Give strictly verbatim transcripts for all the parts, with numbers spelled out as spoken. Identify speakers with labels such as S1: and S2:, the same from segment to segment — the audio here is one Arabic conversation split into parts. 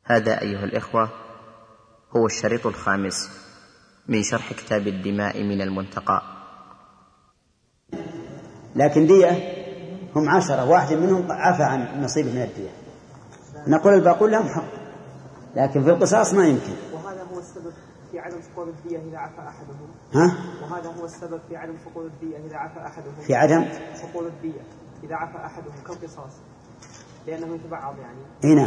S1: هذا أيها الإخوة هو الشريط الخامس من شرح كتاب الدماء من المنتقى.
S2: لكن دية هم عشرة، واحد منهم عفى عن نصيب من الدية، نقول الباقون لهم حق، لكن في القصاص ما يمكن.
S3: وهذا هو السبب في عدم سقوط الدية إذا عفى أحدهم.
S2: ها؟
S3: وهذا هو السبب في عدم سقوط الدية إذا عفى أحدهم.
S2: في عدم
S3: سقوط الدية إذا عفى أحدهم كالقصاص، لأنه يتبعض يعني.
S2: هنا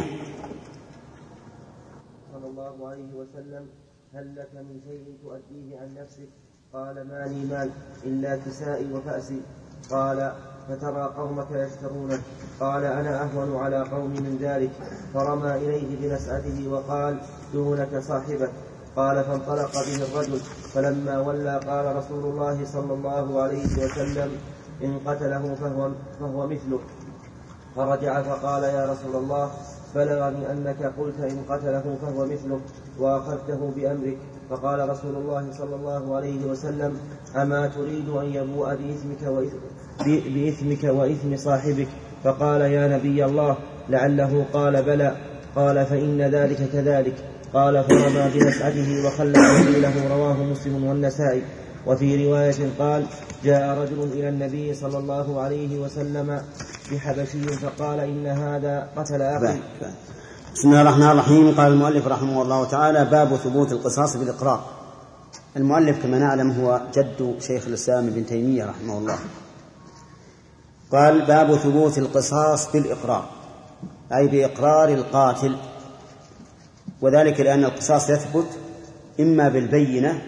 S4: صلى الله عليه وسلم: هل لك من شيء تؤديه عن نفسك؟ قال: ما لي مال إلا كسائي وفأسي. قال: فترى قومك يشترونه. قال: أنا أهون على قوم من ذلك. فرمى إليه بنسعته وقال: دونك صاحبك. قال: فانطلق به الرجل، فلما ولى قال رسول الله صلى الله عليه وسلم: إن قتله فهو, فهو مثله. فرجع فقال: يا رسول الله، بلغني أنك قلت إن قتله فهو مثله وأخذته بأمرك. فقال رسول الله صلى الله عليه وسلم: أما تريد أن يبوء بإثمك وإثم, بإثمك وإثم صاحبك؟ فقال: يا نبي الله، لعله قال بلى. قال: فإن ذلك كذلك. قال: فرمى بنسعته وخلى سبيله. رواه مسلم والنسائي. وفي رواية قال: جاء رجل إلى النبي صلى الله عليه وسلم بحبشي فقال: إن هذا قتل أخي.
S2: بسم الله الرحمن الرحيم. قال المؤلف رحمه الله تعالى: باب ثبوت القصاص بالإقرار. المؤلف كما نعلم هو جد شيخ الإسلام ابن تيمية رحمه الله. قال: باب ثبوت القصاص بالإقرار، أي بإقرار القاتل، وذلك لأن القصاص يثبت إما بالبينة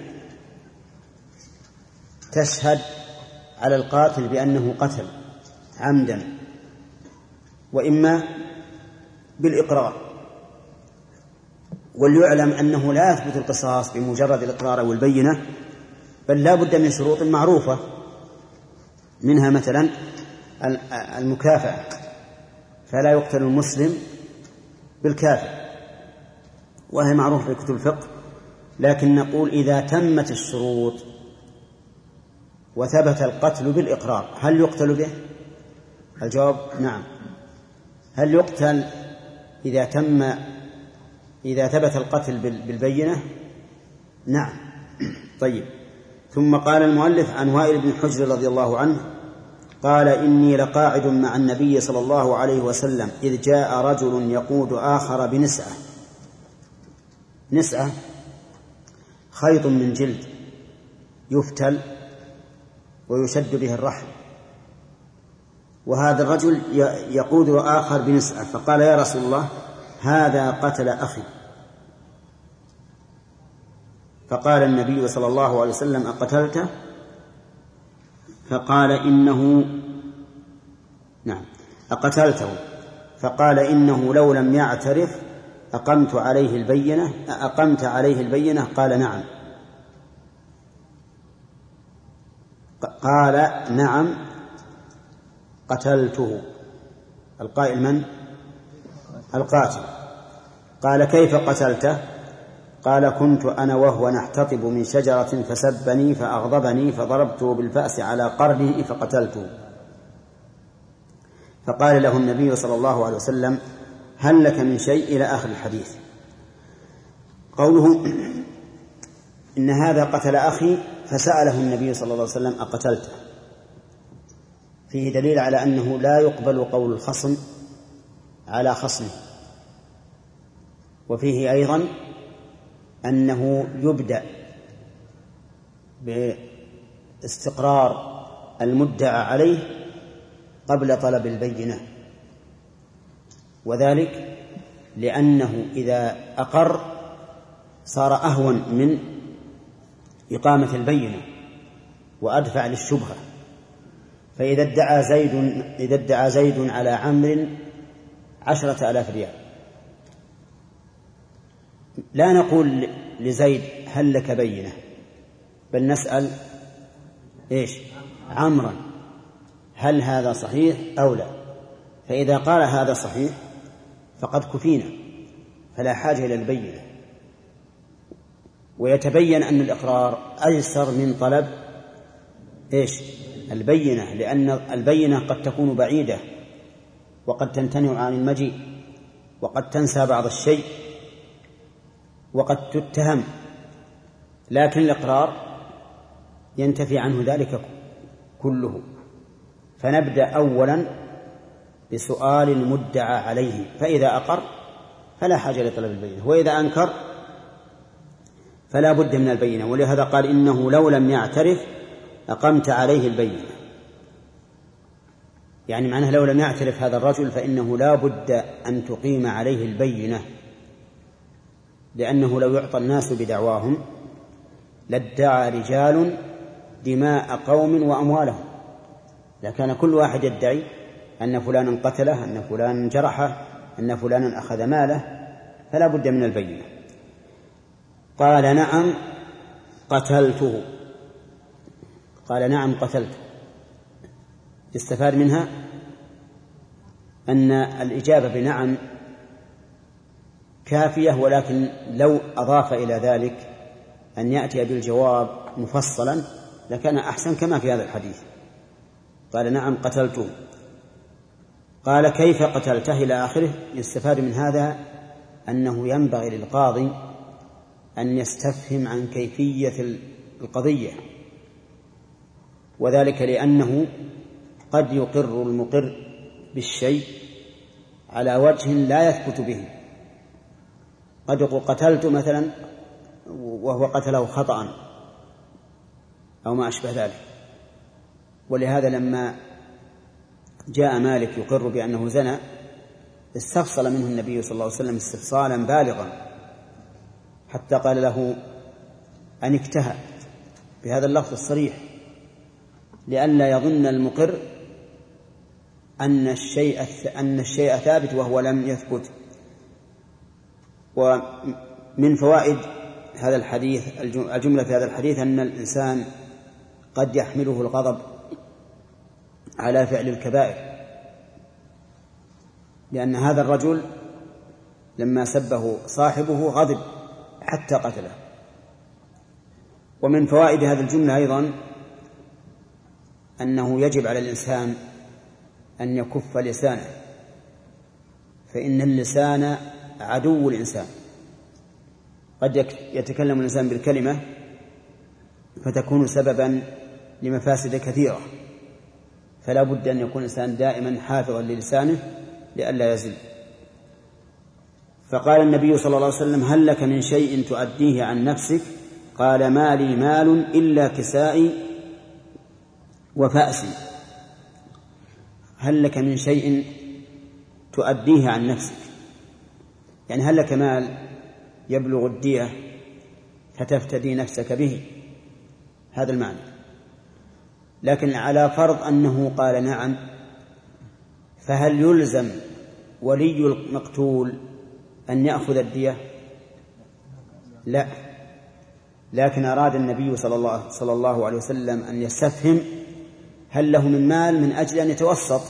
S2: تشهد على القاتل بأنه قتل عمدا، وإما بالإقرار. وليعلم أنه لا يثبت القصاص بمجرد الإقرار والبينة، بل لا بد من شروط معروفة، منها مثلا المكافأة، فلا يقتل المسلم بالكافر، وهي معروفة في كتب الفقه. لكن نقول إذا تمت الشروط وثبت القتل بالإقرار هل يقتل به؟ الجواب نعم. هل يقتل إذا تم إذا ثبت القتل بالبينة؟ نعم. طيب. ثم قال المؤلف: عن وائل بن حجر رضي الله عنه قال: إني لقاعد مع النبي صلى الله عليه وسلم إذ جاء رجل يقود آخر بنسعة. نسعة خيط من جلد يفتل ويشد به الرحل، وهذا الرجل يقود آخر بنسعة، فقال: يا رسول الله، هذا قتل أخي. فقال النبي صلى الله عليه وسلم: أقتلته؟ فقال: إنه نعم أقتلته. فقال: إنه لو لم يعترف أقمت عليه البينة أقمت عليه البينة؟ قال: نعم. قال: نعم قتلته. القائل من؟ القاتل. قال: كيف قتلته؟ قال: كنت أنا وهو نحتطب من شجرة فسبني فأغضبني فضربته بالفأس على قرنه فقتلته. فقال له النبي صلى الله عليه وسلم: هل لك من شيء؟ إلى آخر الحديث. قوله إن هذا قتل أخي فسأله النبي صلى الله عليه وسلم: أقتلته؟ فيه دليل على أنه لا يقبل قول الخصم على خصمه. وفيه أيضا أنه يبدأ باستقرار المدعى عليه قبل طلب البينة، وذلك لأنه إذا أقر صار أهون من إقامة البينة وأدفع للشبهة. فإذا ادعى زيد إذا ادعى زيد على عمرو عشرة آلاف ريال، لا نقول لزيد: هل لك بينة؟ بل نسأل إيش؟ عمرا: هل هذا صحيح أو لا؟ فإذا قال هذا صحيح فقد كفينا، فلا حاجة إلى البينة. ويتبين أن الإقرار أيسر من طلب إيش؟ البينة، لأن البينة قد تكون بعيدة وقد تمتنع عن المجيء وقد تنسى بعض الشيء وقد تتهم، لكن الإقرار ينتفي عنه ذلك كله. فنبدأ أولا بسؤال المدعى عليه، فإذا أقر فلا حاجة لطلب البينة، وإذا أنكر فلا بد من البينة. ولهذا قال إنه لو لم يعترف أقمت عليه البينة، يعني معناه لو لم يعترف هذا الرجل فإنه لا بد أن تقيم عليه البينة، لأنه لو يعطى الناس بدعواهم لادعى رجال دماء قوم وأموالهم، لكان كل واحد يدعي أن فلانا قتله، أن فلانا جرحه، أن فلانا أخذ ماله، فلا بد من البينة. قال نعم قتلته، قال نعم قتلته، استفاد منها أن الإجابة بنعم كافية، ولكن لو أضاف إلى ذلك أن يأتي بالجواب مفصلا لكان أحسن، كما في هذا الحديث قال نعم قتلته. قال كيف قتلته إلى آخره. يستفاد من هذا أنه ينبغي للقاضي أن يستفهم عن كيفية القضية، وذلك لأنه قد يقر المقر بالشيء على وجه لا يثبت به، قد يقول قتلت مثلا وهو قتله خطأ أو ما أشبه ذلك. ولهذا لما جاء مالك يقر بأنه زنى استفصل منه النبي صلى الله عليه وسلم استفصالا بالغا، حتى قال له أن اكتهى بهذا اللفظ الصريح لئلا يظن المقر أن الشيء أن الشيء ثابت وهو لم يثبت. ومن فوائد هذا الحديث الجملة في هذا الحديث أن الإنسان قد يحمله الغضب على فعل الكبائر، لأن هذا الرجل لما سبه صاحبه غضب حتى قتله. ومن فوائد هذه الجملة أيضا أنه يجب على الإنسان أن يكف لسانه، فإن اللسان عدو الإنسان، قد يتكلم الإنسان بالكلمة فتكون سببا لمفاسد كثيرة، فلا بد أن يكون الإنسان دائما حافظا للسانه لئلا يزل. فقال النبي صلى الله عليه وسلم هل لك من شيء تؤديه عن نفسك؟ قال ما لي مال إلا كسائي وفأسي. هل لك من شيء تؤديه عن نفسك، يعني هل لك مال يبلغ الدية فتفتدي نفسك به، هذا المعنى. لكن على فرض أنه قال نعم، فهل يلزم ولي المقتول أن يأخذ الدية؟ لا، لكن أراد النبي صلى الله, صلى الله عليه وسلم أن يستفهم هل له من مال من أجل أن يتوسط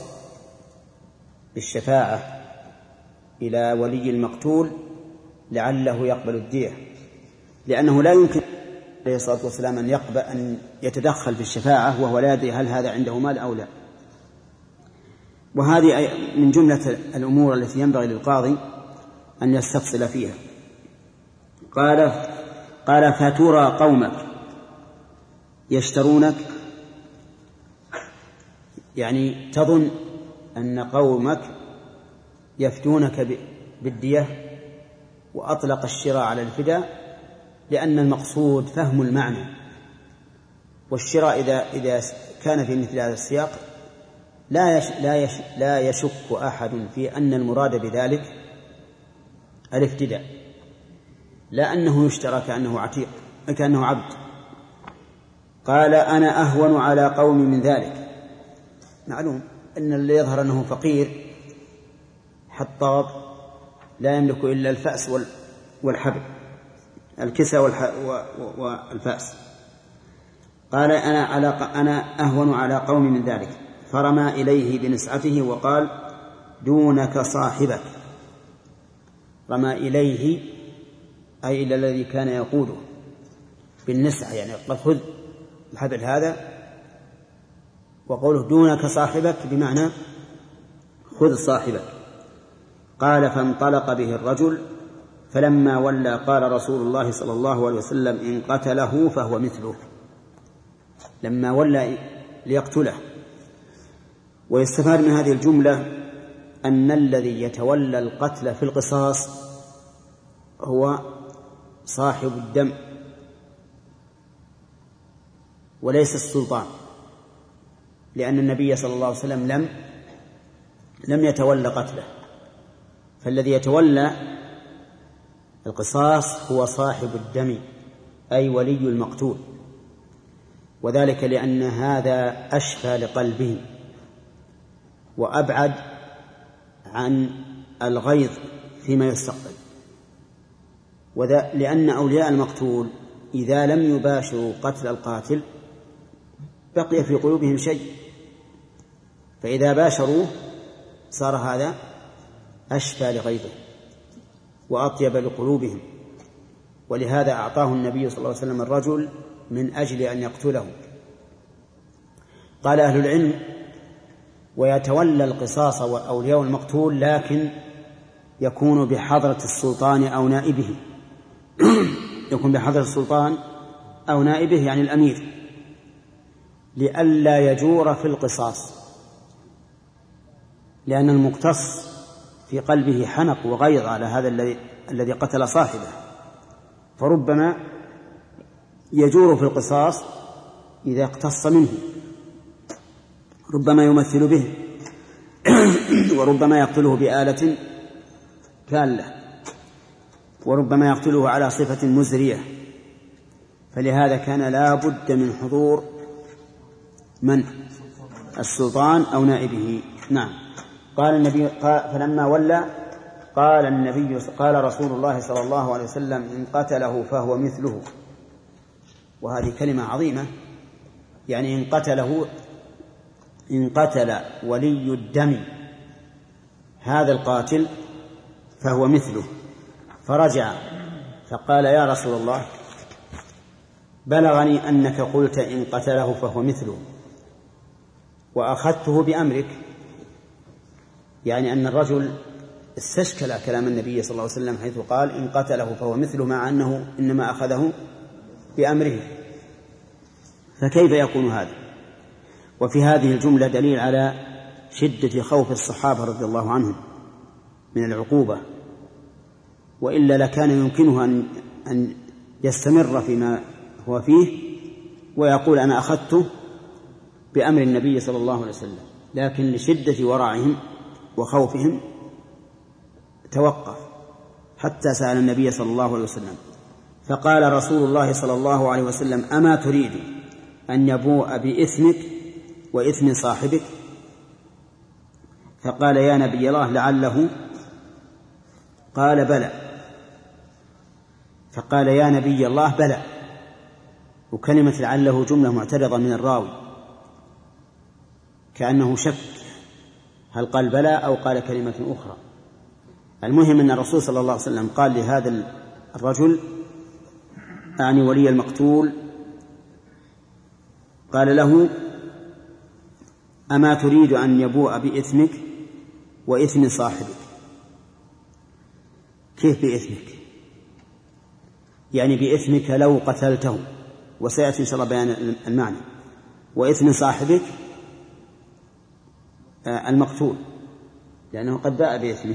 S2: بالشفاعة إلى ولي المقتول لعله يقبل الدية، لأنه لا يمكن عليه الصلاة والسلام أن يقبل أن يتدخل في الشفاعة وهو لا يدري هل هذا عنده مال أو لا. وهذه من جملة الأمور التي ينبغي للقاضي أن يستفصل فيها. قال قال فترى قومك يشترونك، يعني تظن أن قومك يفتونك بالدية، وأطلق الشراء على الفداء لأن المقصود فهم المعنى، والشراء إذا إذا كان في مثل هذا السياق لا يش لا يش لا يشك أحد في أن المراد بذلك الافتداء، لا أنه يشترى كأنه عتيق كأنه عبد. قال أنا أهون على قوم من ذلك. معلوم أن اللي يظهر أنه فقير حطاب لا يملك إلا الفأس والحبل، الكسى والفأس. قال أنا على أنا أهون على قوم من ذلك، فرمى إليه بنسعته وقال دونك صاحبك. رمى إليه أي إلى الذي كان يقوده بالنسعة، يعني قال خذ الحبل هذا، وقوله دونك صاحبك بمعنى خذ صاحبك. قال فانطلق به الرجل فلما ولى قال رسول الله صلى الله عليه وسلم إن قتله فهو مثله، لما ولى ليقتله. ويستفاد من هذه الجملة أن الذي يتولى القتل في القصاص هو صاحب الدم وليس السلطان، لأن النبي صلى الله عليه وسلم لم لم يتولى قتله، فالذي يتولى القصاص هو صاحب الدم أي ولي المقتول، وذلك لأن هذا أشفى لقلبه وأبعد عن الغيظ فيما يستقبل، لأن أولياء المقتول إذا لم يباشروا قتل القاتل بقي في قلوبهم شيء، فإذا باشروه صار هذا أشفى لغيظه وأطيب لقلوبهم، ولهذا أعطاه النبي صلى الله عليه وسلم الرجل من أجل أن يقتله. قال أهل العلم: ويتولى القصاص أولياء المقتول لكن يكون بحضرة السلطان أو نائبه يكون بحضرة السلطان أو نائبه يعني الأمير، لئلا يجور في القصاص، لأن المقتص في قلبه حنق وغيظ على هذا الذي الذي قتل صاحبه، فربما يجور في القصاص إذا اقتص منه، ربما يمثل به وربما يقتله بآلة كالة، وربما يقتله على صفة مزرية، فلهذا كان لا بد من حضور من السلطان أو نائبه. نعم. قال النبي قال فلما ولى قال النبي قال رسول الله صلى الله عليه وسلم إن قتله فهو مثله، وهذه كلمة عظيمة، يعني إن قتله إن قتل ولي الدم هذا القاتل فهو مثله. فرجع فقال يا رسول الله بلغني أنك قلت إن قتله فهو مثله وأخذته بأمرك، يعني أن الرجل استشكل كلام النبي صلى الله عليه وسلم حيث قال إن قتله فهو مثله، مع أنه إنما أخذه بأمره، فكيف يكون هذا؟ وفي هذه الجملة دليل على شدة خوف الصحابة رضي الله عنهم من العقوبة، وإلا لكان يمكنه أن أن يستمر فيما هو فيه ويقول أنا أخذته بأمر النبي صلى الله عليه وسلم، لكن لشدة ورعهم وخوفهم توقف حتى سأل النبي صلى الله عليه وسلم، فقال رسول الله صلى الله عليه وسلم أما تريد أن يبوء بإثمك وإثم صاحبك؟ فقال يا نبي الله لعله، قال بلى، فقال يا نبي الله بلى، وكلمة لعله جملة معترضة من الراوي كأنه شك هل قال بلى أو قال كلمة أخرى. المهم أن الرسول صلى الله عليه وسلم قال لهذا الرجل أعني ولي المقتول، قال له أما تريد أن يبوء بإثمك وإثم صاحبك؟ كيف بإثمك؟ يعني بإثمك لو قتلته، وسيأتي إن شاء الله بيان المعنى، وإثم صاحبك المقتول لأنه قد باء بإثمه.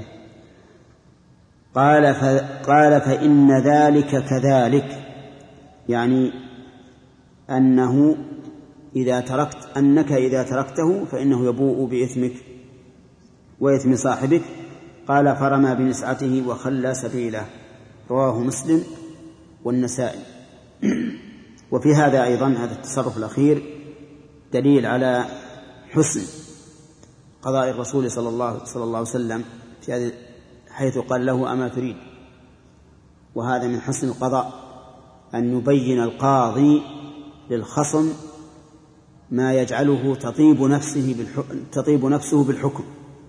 S2: قال قال فإن ذلك كذلك، يعني أنه إذا تركت أنك إذا تركته فإنه يبوء بإثمك وإثم صاحبك. قال فرمى بنسعته وخلى سبيله، رواه مسلم والنسائي. وفي هذا أيضا هذا التصرف الأخير دليل على حسن قضاء الرسول صلى الله صلى الله عليه وسلم في هذه حيث قال له أما تريد، وهذا من حسن القضاء أن يبين القاضي للخصم ما يجعله تطيب نفسه بالحكم تطيب نفسه بالحكم.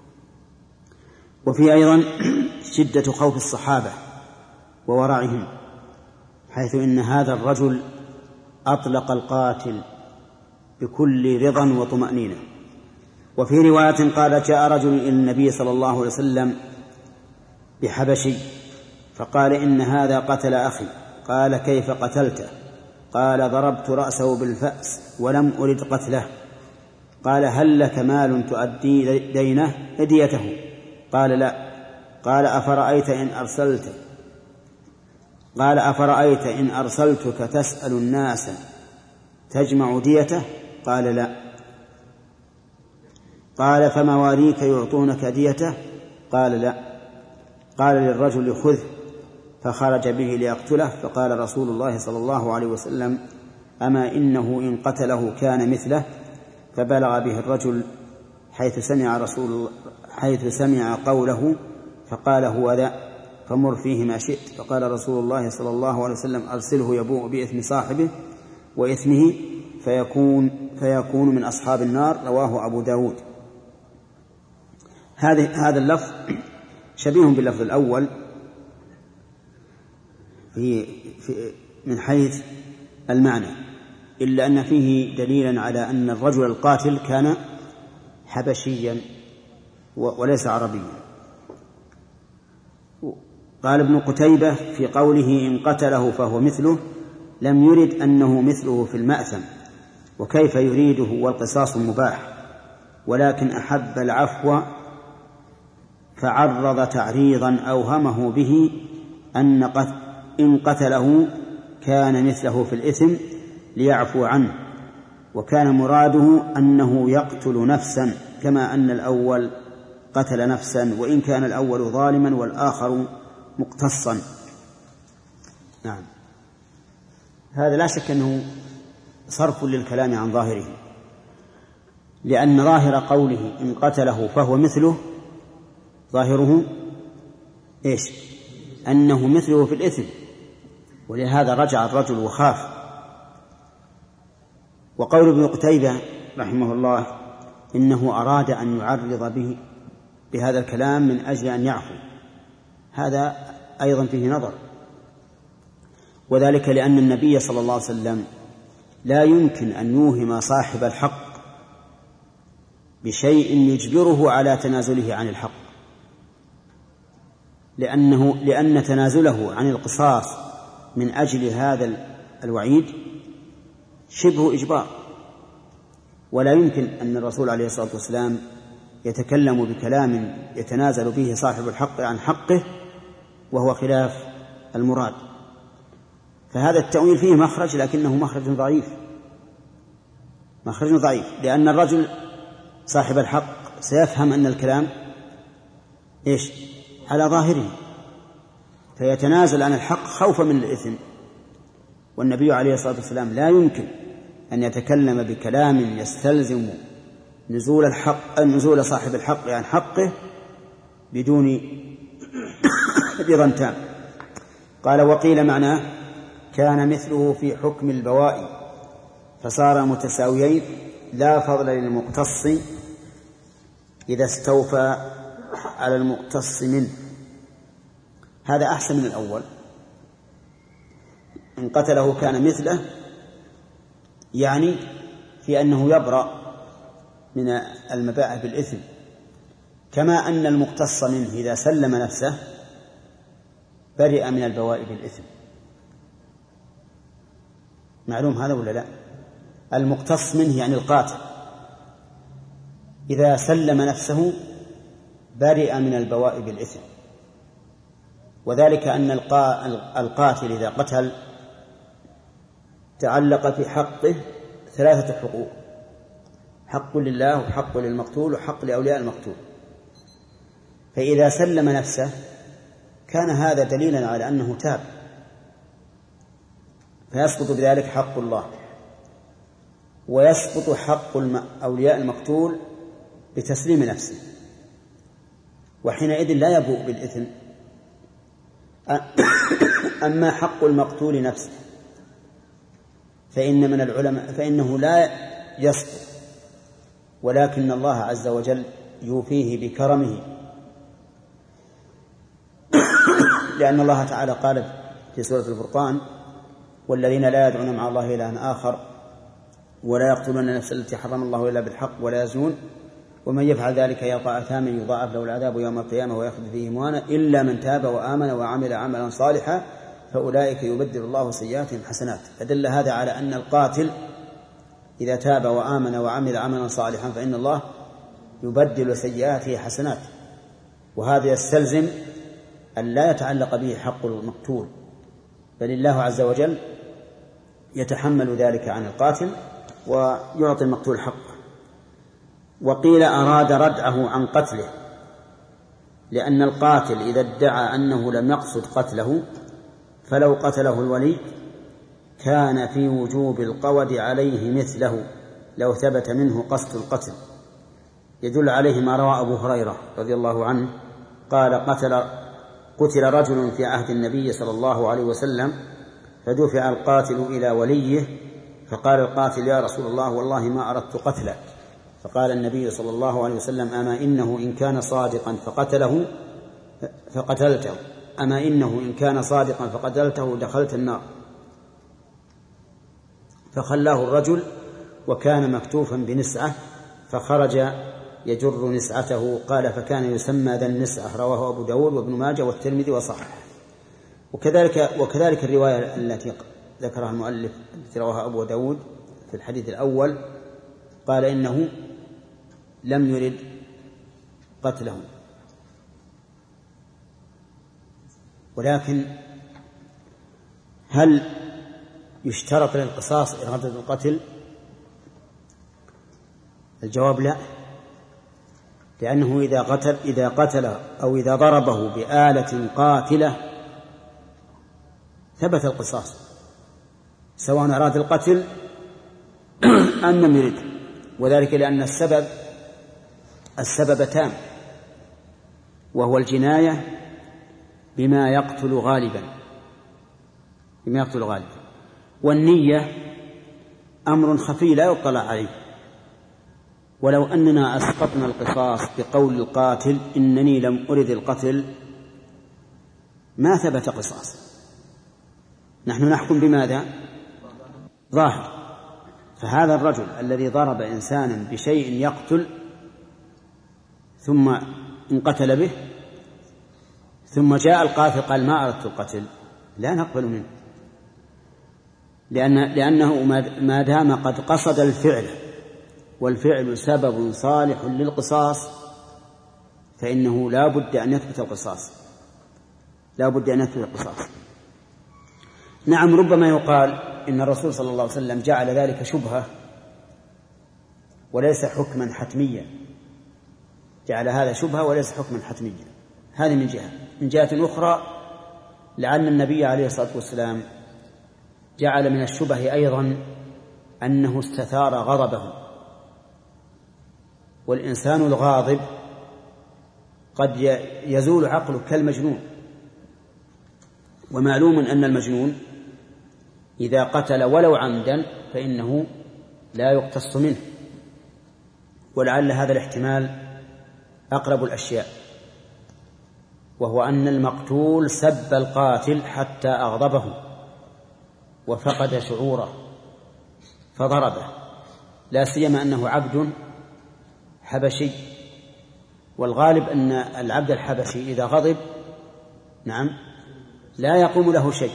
S2: وفي أيضا شدة خوف الصحابة وورعهم، حيث إن هذا الرجل أطلق القاتل بكل رضا وطمأنينة. وفي رواية قال جاء رجل إلى النبي صلى الله عليه وسلم بحبشي فقال إن هذا قتل أخي. قال كيف قتلته؟ قال ضربت رأسه بالفأس ولم أرد قتله. قال هل لك مال تؤدي دينه هديته؟ قال لا. قال أفرأيت إن أرسلت قال أفرأيت إن أرسلتك تسأل الناس تجمع ديته؟ قال لا. قال فمواليك يعطونك ديته؟ قال لا. قال للرجل خذه، فخرج به ليقتله. فقال رسول الله صلى الله عليه وسلم أما إنه إن قتله كان مثله. فبلغ به الرجل حيث سمع رسول حيث سمع قوله فقال هو ذا فمر فيه ما شئت. فقال رسول الله صلى الله عليه وسلم أرسله يبوء بإثم صاحبه وإثمه فيكون, فيكون من أصحاب النار. رواه أبو داود. هذا اللفظ شبيه باللفظ الأول في في من حيث المعنى، إلا أن فيه دليلا على أن الرجل القاتل كان حبشيا وليس عربيا. قال ابن قتيبة في قوله إن قتله فهو مثله لم يرد أنه مثله في المأثم، وكيف يريده والقصاص مباح، ولكن أحب العفو فعرض تعريضا أوهمه به أن إن قتله كان مثله في الإثم ليعفو عنه، وكان مراده أنه يقتل نفسا كما أن الأول قتل نفسا، وإن كان الأول ظالما والآخر مقتصا. نعم، هذا لا شك أنه صرف للكلام عن ظاهره، لأن ظاهر قوله إن قتله فهو مثله ظاهره إيش؟ أنه مثله في الإثم، ولهذا رجع الرجل وخاف. وقول ابن قتيبة رحمه الله إنه أراد أن يعرض به بهذا الكلام من أجل أن يعفو، هذا أيضا فيه نظر، وذلك لأن النبي صلى الله عليه وسلم لا يمكن أن يوهم صاحب الحق بشيء يجبره على تنازله عن الحق، لأنه لأن تنازله عن القصاص من أجل هذا الوعيد شبه إجبار، ولا يمكن أن الرسول عليه الصلاة والسلام يتكلم بكلام يتنازل به صاحب الحق عن حقه وهو خلاف المراد. فهذا التأويل فيه مخرج، لكنه مخرج ضعيف مخرج ضعيف لأن الرجل صاحب الحق سيفهم أن الكلام إيش؟ على ظاهره، فيتنازل عن الحق خوفا من الإثم. والنبي عليه الصلاة والسلام لا يمكن أن يتكلم بكلام يستلزم نزول الحق نزول صاحب الحق عن حقه بدون رضا تام. قال وقيل معناه كان مثله في حكم البوائي فصار متساويين لا فضل للمقتص إذا استوفى على المقتص منه. هذا أحسن من الأول، إن قتله كان مثله، يعني في أنه يبرأ من المباح بالإثم، كما أن المقتص منه إذا سلم نفسه برئ من البواء بالإثم. معلوم هذا ولا لا؟ المقتص منه يعني القاتل إذا سلم نفسه برئ من البواء بالإثم، وذلك أن القاتل إذا قتل تعلق في حقه ثلاثة حقوق: حق لله وحق للمقتول وحق لأولياء المقتول. فإذا سلم نفسه كان هذا دليلا على أنه تاب، فيسقط بذلك حق الله، ويسقط حق أولياء المقتول بتسليم نفسه، وحينئذ لا يبوء بالإثم. أما حق المقتول نفسه فإن من العلماء فإنه لا يسقط، ولكن الله عز وجل يوفيه بكرمه، لأن الله تعالى قال في سورة الفرقان: والذين لا يدعون مع الله إلها آخر ولا يقتلون النفس التي حرم الله إلا بالحق ولا يزنون ومن يفعل ذلك يلقى أثاما يضاعف له العذاب يوم القيامة ويخلد فيه مهانا إلا من تاب وآمن وعمل عملا صالحا فأولئك يبدل الله سيئاتهم حسنات. فدل هذا على أن القاتل إذا تاب وآمن وعمل عملا صالحا فإن الله يبدل سيئاته حسنات، وهذا يستلزم أن لا يتعلق به حق المقتول، بل الله عز وجل يتحمل ذلك عن القاتل ويعطي المقتول حقه. وقيل أراد ردعه عن قتله، لأن القاتل إذا ادعى أنه لم يقصد قتله فلو قتله الولي كان في وجوب القود عليه مثله لو ثبت منه قصد القتل. يدل عليه ما روى أبو هريرة رضي الله عنه قال قتل, قتل رجل في عهد النبي صلى الله عليه وسلم فدفع القاتل إلى وليه فقال القاتل يا رسول الله والله ما أردت قتله، فقال النبي صلى الله عليه وسلم أما إنه إن كان صادقا فقتله فقتلته أما إنه إن كان صادقا فقتلته دخلت النار. فخلاه الرجل وكان مكتوفا بنسعة فخرج يجر نسعته. قال فكان يسمى ذا النسعة. رواه أبو داود وابن ماجه والترمذي وصححه. وكذلك, وكذلك الرواية التي ذكرها المؤلف التي رواها أبو داود في الحديث الأول قال إنه لم يرد قتله. ولكن هل يشترط للقصاص إرادة القتل؟ الجواب لا، لأنه إذا قتل, إذا قتل أو إذا ضربه بآلة قاتلة ثبت القصاص سواء أراد القتل أم لم يرد، وذلك لأن السبب السبب تام وهو الجناية بما يقتل غالبا بما يقتل غالبا والنية أمر خفي لا يطلع عليه. ولو أننا أسقطنا القصاص بقول القاتل إنني لم أرد القتل ما ثبت قصاص، نحن نحكم بماذا؟ ظاهر. فهذا الرجل الذي ضرب إنسانا بشيء يقتل ثم انقتل به ثم جاء القاتل قال ما أردت القتل لا نقبل منه، لأن لأنه ما دام قد قصد الفعل والفعل سبب صالح للقصاص فإنه لا بد أن يثبت القصاص لا بد أن يثبت القصاص. نعم ربما يقال إن الرسول صلى الله عليه وسلم جعل ذلك شبهة وليس حكما حتميا، جعل هذا شبهة وليس حكما حتميا. هذه من جهة. من جهة أخرى لعل النبي عليه الصلاة والسلام جعل من الشبه أيضا أنه استثار غضبه، والإنسان الغاضب قد يزول عقله كالمجنون، ومعلوم أن المجنون إذا قتل ولو عمدا فإنه لا يقتص منه، ولعل هذا الاحتمال أقرب الأشياء، وهو أن المقتول سب القاتل حتى أغضبه وفقد شعوره فضربه، لا سيما أنه عبد حبشي، والغالب أن العبد الحبشي إذا غضب نعم لا يقوم له شيء.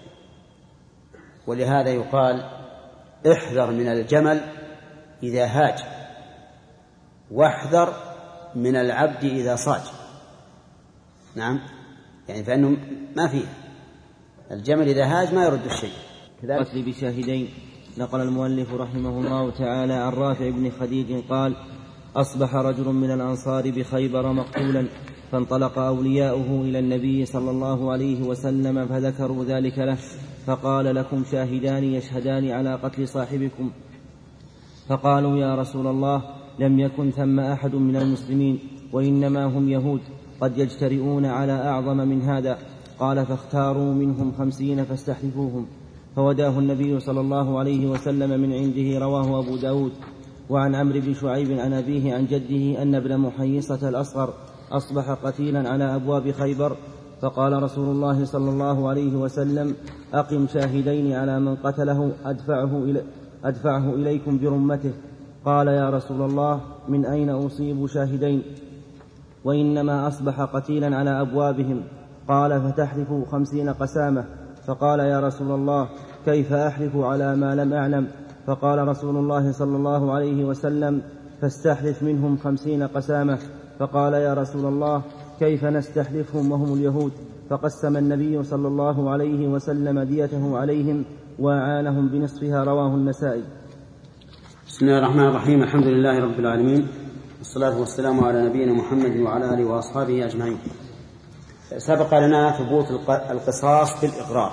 S2: ولهذا يقال احذر من الجمل إذا هاج واحذر من العبد إذا صاج. نعم يعني فإنه ما فيه الجمل إذا هاج ما يرد الشيء.
S5: قتل بشاهدين. نقل المؤلف رحمه الله تعالى عن رافع بن خديج قال أصبح رجل من الأنصار بخيبر مقتولا فانطلق أولياؤه إلى النبي صلى الله عليه وسلم فذكروا ذلك له فقال لكم شاهدان يشهدان على قتل صاحبكم؟ فقالوا يا رسول الله لم يكن ثم أحد من المسلمين وإنما هم يهود قد يجترئون على أعظم من هذا. قال فاختاروا منهم خمسين فاستحلفوهم فوداه النبي صلى الله عليه وسلم من عنده. رواه أبو داود. وعن عمرو بن شعيب عن أبيه عن جده أن ابن محيصة الأصغر أصبح قتيلا على أبواب خيبر فقال رسول الله صلى الله عليه وسلم أقم شاهدين على من قتله أدفعه, إلي أدفعه إليكم برمته. قال يا رسول الله من أين أصيب شاهدين وإنما أصبح قتيلا على أبوابهم؟ قال فتحلف خمسين قسامة. فقال يا رسول الله كيف أحلف على ما لم أعلم؟ فقال رسول الله صلى الله عليه وسلم فاستحلف منهم خمسين قسامة. فقال يا رسول الله كيف نستحلفهم وهم اليهود؟ فقسم النبي صلى الله عليه وسلم ديته عليهم وأعانهم بنصفها. رواه النسائي.
S2: بسم الله الرحمن الرحيم. الحمد لله رب العالمين، والصلاة والسلام على نبينا محمد وعلى آله وأصحابه أجمعين. سبق لنا ثبوت القصاص بالإقرار،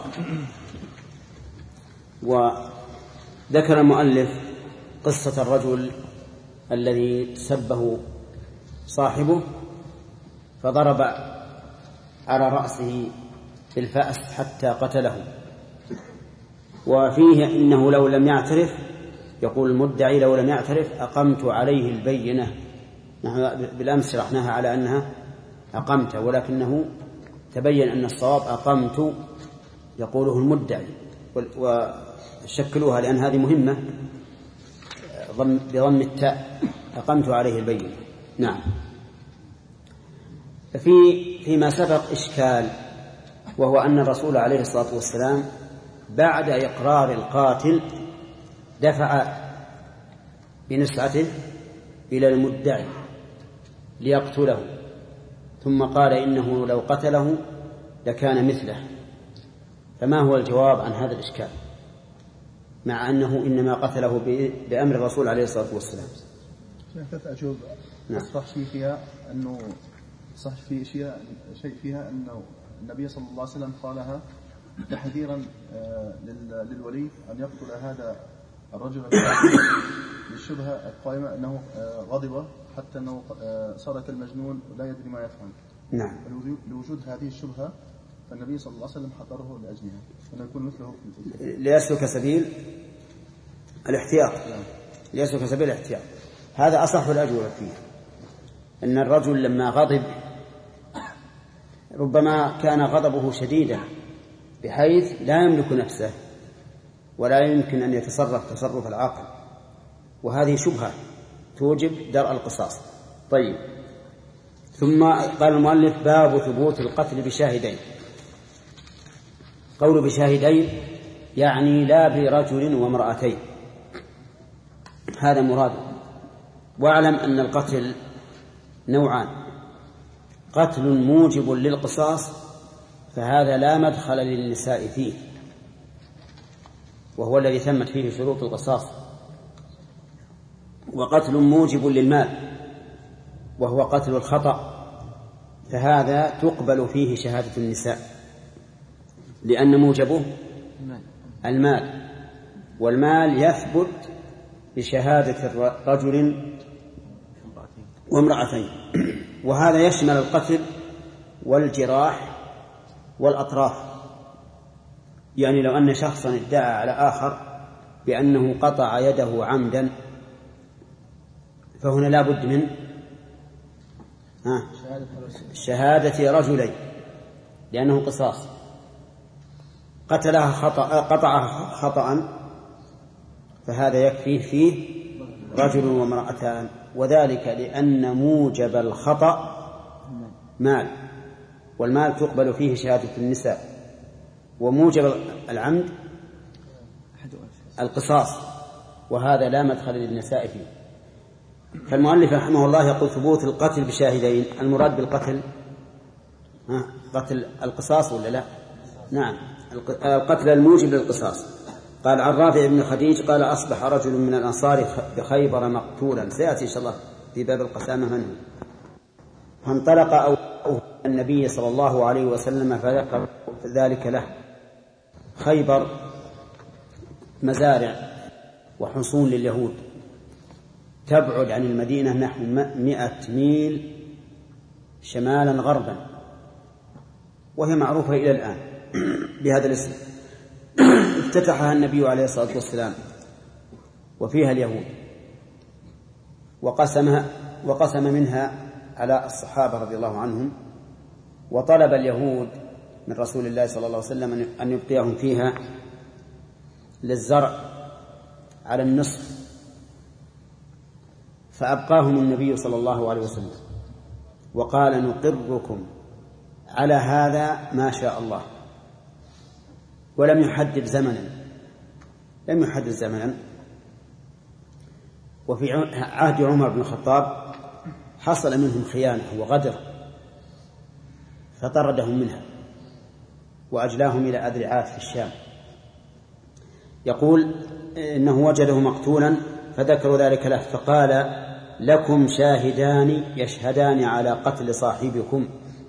S2: وذكر المؤلف قصة الرجل الذي سبه صاحبه فضرب على رأسه بالفأس حتى قتله، وفيه إنه لو لم يعترف، يقول المدعي لو لم يعترف أقمت عليه البينة. نحن بالأمس شرحناها على أنها أقمت، ولكنه تبين أن الصواب أقمت يقوله المدعي، وشكلوها لأن هذه مهمة بضم التاء، أقمت عليه البينة. نعم. في فيما سبق إشكال، وهو أن الرسول عليه الصلاة والسلام بعد إقرار القاتل دفع بنسعته إلى المدعي ليقتله، ثم قال إنه لو قتله لكان مثله. فما هو الجواب عن هذا الإشكال مع أنه إنما قتله بأمر الرسول عليه الصلاة والسلام؟
S6: ثلاثة أجوبة. نعم. صح شيء فيها أنه صح في شيء شيء فيها أنه النبي صلى الله عليه وسلم قالها تحذيرا للولي أن يقتل هذا الرجل للشبهة القائمة أنه غضب حتى أنه صار كالمجنون لا يدري ما يفعل.
S2: نعم.
S6: لوجود هذه الشبهة فالنبي صلى الله عليه وسلم حضره لأجلها أنه يكون مثله
S2: ليسلك سبيل الاحتياط. نعم. ليسلك سبيل الاحتياط. هذا أصح الأجوبة فيه، أن الرجل لما غضب ربما كان غضبه شديدا بحيث لا يملك نفسه ولا يمكن أن يتصرف تصرف العاقل، وهذه شبهة توجب درء القصاص. طيب، ثم قال المؤلف باب ثبوت القتل بشاهدين. قول بشاهدين يعني لا برجل وامرأتين، هذا مراده. واعلم أن القتل نوعان: قتل موجب للقصاص فهذا لا مدخل للنساء فيه، وهو الذي تمت فيه شروط القصاص، وقتل موجب للمال وهو قتل الخطأ، فهذا تقبل فيه شهادة النساء لأن موجبه المال، والمال يثبت بشهادة رجل وامرأتين، وهذا يشمل القتل والجراح والأطراف. يعني لو أن شخصا ادعى على آخر بأنه قطع يده عمدا فهنا لا بد من شهادة رجلين لأنه قصاص. قتلها خطأ قطعها خطأ فهذا يكفيه فيه رجل وامرأتان، وذلك لأن موجب الخطأ مال، والمال تقبل فيه شهادة النساء، وموجب العمد القصاص، وهذا لا مدخل للنساء فيه. فالمؤلف رحمه الله يقول ثبوت القتل بشاهدين. المراد بالقتل قتل القصاص ولا لا؟ نعم، القتل الموجب للقصاص. قال عن رافع بن خديج قال أصبح رجل من الأنصار بخيبر مقتولا، سيأتي إن شاء الله في باب القسامة منه. فانطلق أو النبي صلى الله عليه وسلم فذكر ذلك له. خيبر مزارع وحصون لليهود، تبعد عن المدينة نحو مئة ميل شمالا غربا، وهي معروفة إلى الآن بهذا الاسم. افتتحها النبي عليه الصلاة والسلام وفيها اليهود، وقسمها وقسم منها على الصحابة رضي الله عنهم، وطلب اليهود من رسول الله صلى الله عليه وسلم أن يبقيهم فيها للزرع على النصف فأبقاهم النبي صلى الله عليه وسلم وقال نقركم على هذا ما شاء الله، ولم يحدد زمنا، لم يحدد زمنا. وفي عهد عمر بن الخطاب حصل منهم خيانة وغدر فطردهم منها وأجلاهم إلى أذرعات في الشام. يقول إنه وجده مقتولا فذكروا ذلك له فقال لكم شاهدان يشهدان على قتل صاحبكم.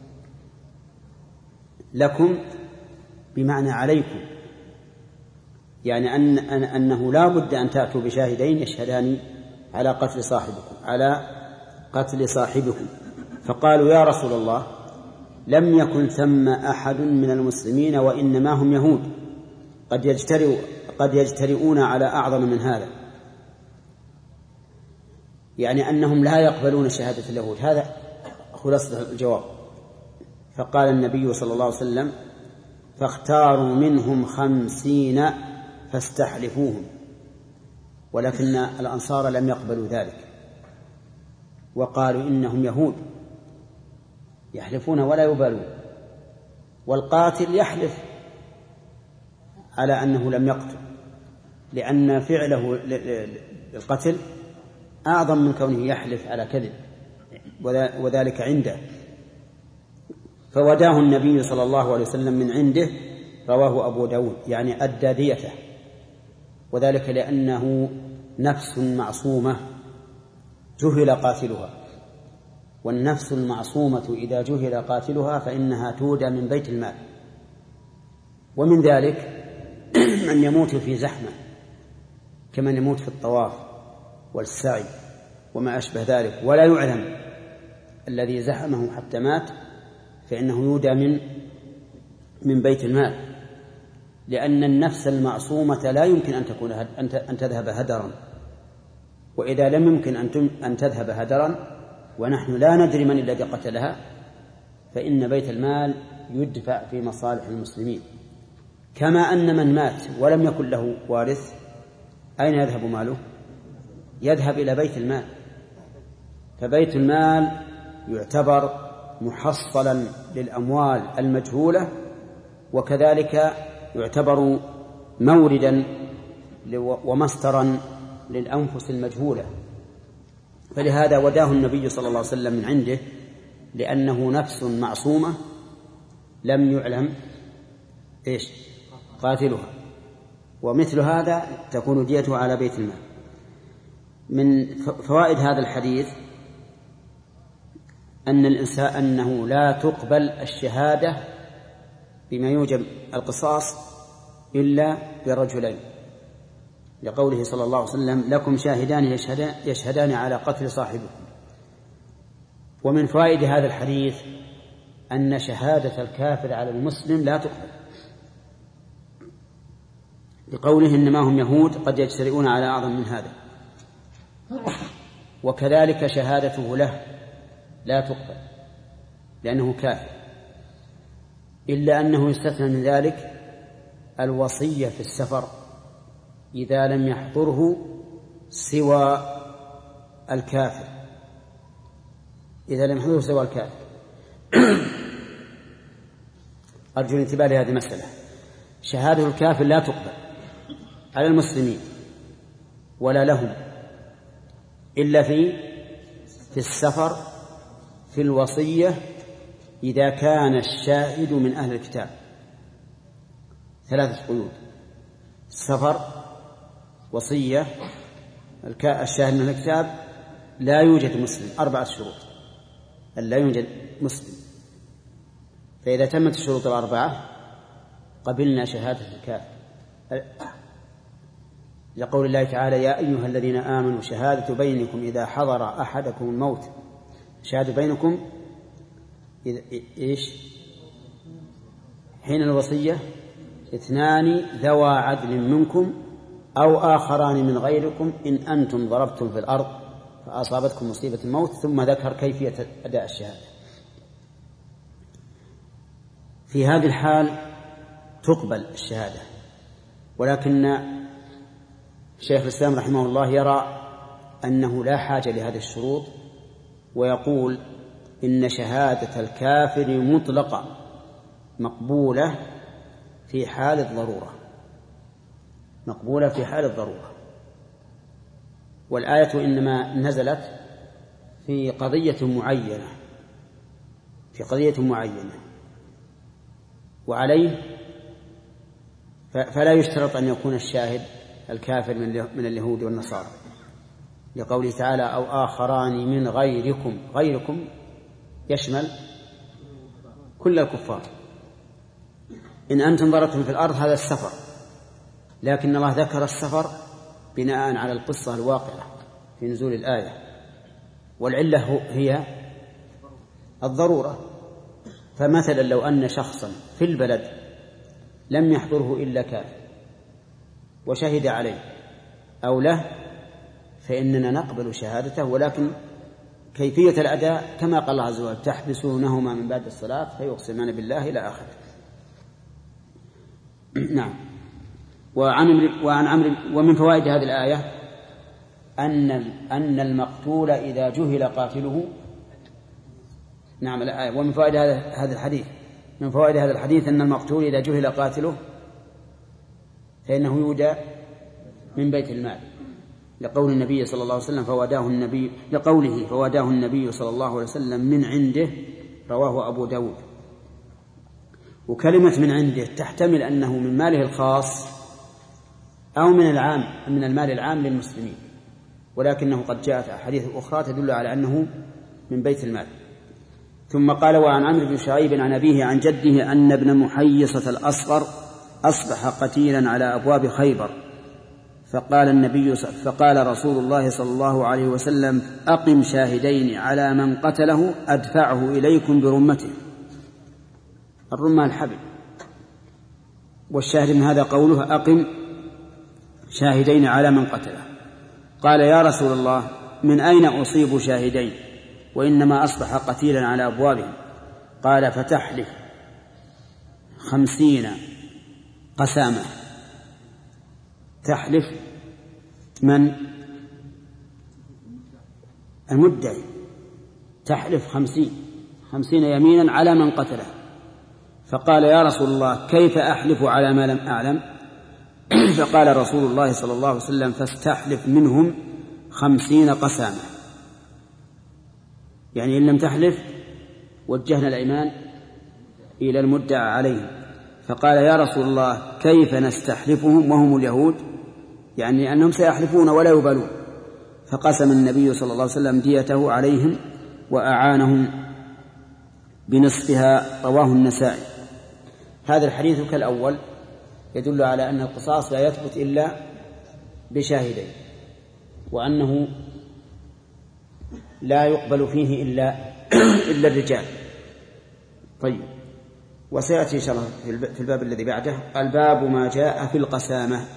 S2: لكم بمعنى عليكم، يعني أن أنه لا بد أن تأتوا بشاهدين يشهدان على قتل صاحبكم على قتل صاحبكم. فقالوا يا رسول الله لم يكن ثم أحد من المسلمين وإنما هم يهود قد يجترئ قد يجترئون على أعظم من هذا، يعني أنهم لا يقبلون شهادة اليهود. هذا خلاصة الجواب. فقال النبي صلى الله عليه وسلم فاختاروا منهم خمسين فاستحلفوهم، ولكن الأنصار لم يقبلوا ذلك وقالوا إنهم يهود يحلفون ولا يبالون، والقاتل يحلف على أنه لم يقتل، لأن فعله القتل أعظم من كونه يحلف على كذب، وذلك عنده. فوداه النبي صلى الله عليه وسلم من عنده، رواه أبو داود، يعني أدى ديته، وذلك لأنه نفس معصومة جهل قاتلها، والنفس المعصومة إذا جهل قاتلها فإنها تودى من بيت المال. ومن ذلك من يموت في زحمة كمن يموت في الطواف والسعي وما أشبه ذلك ولا يعلم الذي زحمه حتى مات، فإنه يودى من من بيت المال، لأن النفس المعصومة لا يمكن أن تكون أن تذهب هدرا، وإذا لم يمكن أن تذهب هدرا ونحن لا ندري من الذي قتلها فإن بيت المال يدفع في مصالح المسلمين. كما أن من مات ولم يكن له وارث أين يذهب ماله؟ يذهب إلى بيت المال. فبيت المال يعتبر محصلا للأموال المجهولة، وكذلك يعتبر موردا ومصدرا للأنفس المجهولة. فلهذا وداه النبي صلى الله عليه وسلم من عنده، لأنه نفس معصومة لم يعلم إيش قاتلها، ومثل هذا تكون ديته على بيت المال. من فوائد هذا الحديث أن الإنسان أنه لا تقبل الشهادة بما يوجب القصاص إلا برجلين، لقوله صلى الله عليه وسلم لكم شاهدان يشهدان, يشهدان على قتل صاحبكم. ومن فوائد هذا الحديث أن شهادة الكافر على المسلم لا تقبل، لقوله إنما هم يهود قد يجترئون على أعظم من هذا. وكذلك شهادته له لا تقبل لأنه كافر، إلا أنه يستثنى من ذلك الوصية في السفر إذا لم يحضره سوى الكافر إذا لم يحضره سوى الكافر أرجو الانتباه لهذه المسألة. شهادة الكافر لا تقبل على المسلمين ولا لهم إلا في في السفر، في الوصية إذا كان الشاهد من أهل الكتاب. ثلاثة قيود: السفر، وصية، الشاهد من أهل الكتاب، لا يوجد مسلم. أربعة شروط أن لا يوجد مسلم. فإذا تمت الشروط الأربعة قبلنا شهادة الكافر، لقول الله تعالى يا أيها الذين آمنوا شهادة بينكم إذا حضر أحدكم الموت. شهادة بينكم إذا إيش؟ حين الوصية اثنان ذوى عدل منكم أو آخران من غيركم إن أنتم ضربتم في الأرض فأصابتكم مصيبة الموت، ثم ذكر كيفية أداء الشهادة. في هذه الحال تقبل الشهادة، ولكن شيخ الإسلام رحمه الله يرى أنه لا حاجة لهذه الشروط، ويقول إن شهادة الكافر مطلقة مقبولة في حال الضرورة، مقبولة في حال الضرورة. والآية إنما نزلت في قضية معينة، في قضية معينة، وعليه فلا يشترط أن يكون الشاهد الكافر من اليهود والنصارى، لقوله تعالى أو آخران من غيركم. غيركم يشمل كل الكفار. إن أنتم ضربتم في الأرض هذا السفر، لكن الله ذكر السفر بناء على القصة الواقعة في نزول الآية، والعلة هي الضرورة. فمثلا لو أن شخصا في البلد لم يحضره إلا كافر وشهد عليه أو له، فإننا نقبل شهادته، ولكن كيفية الأداء كما قال الله عز وجل تحبسونهما من بعد الصلاة فيقسمان بالله إلى آخره. نعم. وعن وعن عمرو ومن فوائد هذه الآية أن أن المقتول إذا جهل قاتله. نعم الآية. ومن فوائد هذا هذا الحديث من فوائد هذا الحديث أن المقتول إذا جهل قاتله فإنه يودى من بيت المال، لقول النبي صلى الله عليه وسلم فواداه النبي لقوله فواداه النبي صلى الله عليه وسلم من عنده، رواه أبو داود. وكلمة من عنده تحتمل أنه من ماله الخاص أو من العام من المال العام للمسلمين، ولكنه قد جاءت أحاديث أخرى تدل على أنه من بيت المال. ثم قال وعن عمرو بن شعيب عن أبيه عن جده أن ابن محيصة الأصغر أصبح قتيلا على أبواب خيبر، فقال النبي فقال رسول الله صلى الله عليه وسلم أقم شاهدين على من قتله أدفعه إليكم برمته. الرمة الحبل، والشاهد من هذا قوله أقم شاهدين على من قتله. قال يا رسول الله من أين أصيب شاهدين وإنما أصبح قتيلا على أبوابهم؟ قال فتحلف خمسين قسامة. تحلف من؟ المدعي. تحلف خمسين خمسين يمينا على من قتله. فقال يا رسول الله كيف أحلف على ما لم أعلم؟ فقال رسول الله صلى الله عليه وسلم فاستحلف منهم خمسين قسامة. يعني إن لم تحلف وجهنا الأيمان إلى المدعى عليهم. فقال يا رسول الله كيف نستحلفهم وهم اليهود؟ يعني أنهم سيحلفون ولا يبالون. فقسم النبي صلى الله عليه وسلم ديته عليهم وأعانهم بنصفها، رواه النسائي. هذا الحديث كالأول يدل على أن القصاص لا يثبت إلا بشاهدين، وأنه لا يقبل فيه إلا إلا الرجال. طيب، وسيأتي إن شاء الله في الباب الذي بعده الباب ما جاء في القسامة.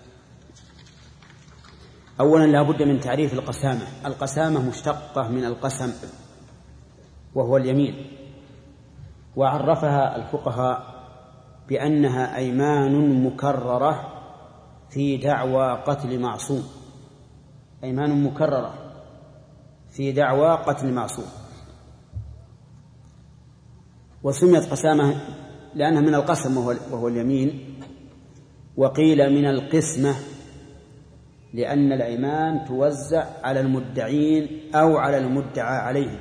S2: أولا لا بد من تعريف القسامة. القسامة مشتقة من القسم وهو اليمين، وعرفها الفقهاء بأنها أيمان مكررة في دعوى قتل معصوم. أيمان مكررة في دعوى قتل معصوم. وسميت قسامة لأنها من القسم وهو, وهو اليمين، وقيل من القسمة لأن الأيمان توزع على المدعين أو على المدعى عليهم،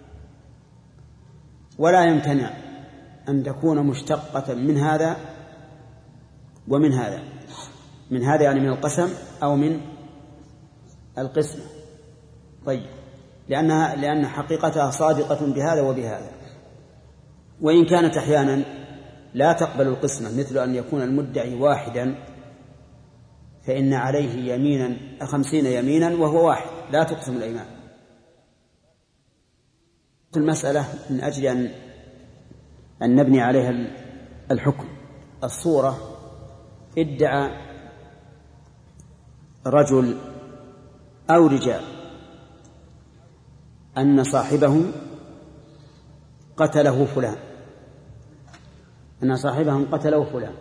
S2: ولا يمتنع أن تكون مشتقة من هذا ومن هذا، من هذا يعني من القسم أو من القسمة. طيب، لأنها لأن حقيقتها صادقة بهذا وبهذا، وإن كانت أحيانا لا تقبل القسمة، مثل أن يكون المدعي واحدا فإن عليه يمينا خمسين يمينا وهو واحد لا تقسم الأيمان. المسألة من أجل أن أن نبني عليها الحكم. الصورة: ادعى رجل أو رجال أن صاحبهم قتله فلان، أن صاحبهم قتله فلان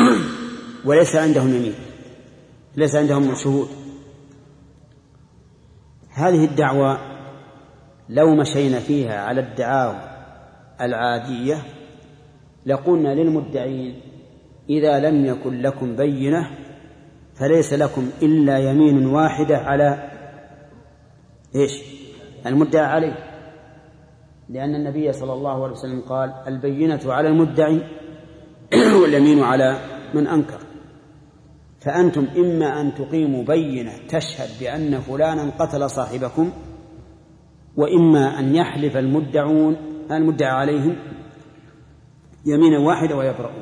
S2: وليس عندهم يمين، ليس عندهم شهود. هذه الدعوة لو مشينا فيها على الدعاوى العادية لقلنا للمدعين إذا لم يكن لكم بينة فليس لكم إلا يمين واحدة على إيش؟ المدعى عليه، لأن النبي صلى الله عليه وسلم قال البينة على المدعي واليمين على من أنكر. فأنتم إما أن تقيموا بينة تشهد بأن فلانا قتل صاحبكم، وإما أن يحلف المدعون المدعى عليهم يمينا واحدة ويبرؤون.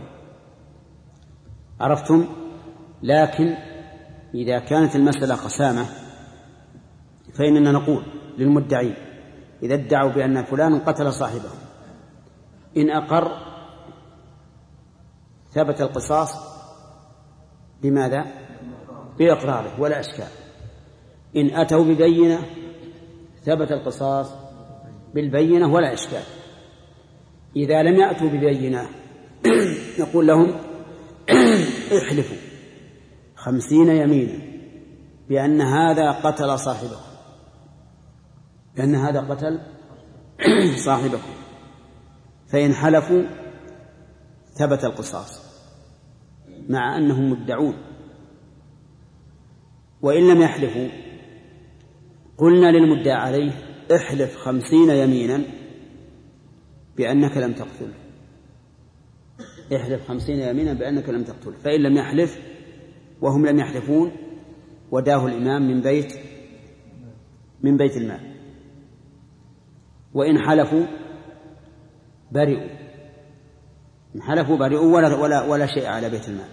S2: عرفتم؟ لكن إذا كانت المسألة قسامة فإننا نقول للمدعين إذا ادعوا بأن فلان قتل صاحبهم إن أقر ثبت القصاص بماذا؟ بإقراره ولا إشكال. إن أتوا ببينة ثبت القصاص بالبينة ولا إشكال. إذا لم يأتوا ببينة نقول لهم احلفوا خمسين يمينا بأن هذا قتل صاحبه، بأن هذا قتل صاحبكم، فإن حلفوا ثبت القصاص مع أنهم مدعون. وإن لم يحلفوا قلنا للمدعى عليه احلف خمسين يمينا بأنك لم تقتله، احلف خمسين يمينا بأنك لم تقتله. فإن لم يحلف وهم لم يحلفون وداه الإمام من بيت من بيت المال. وإن حلفوا برئوا، إن حلفوا برئوا ولا, ولا, ولا شيء على بيت المال.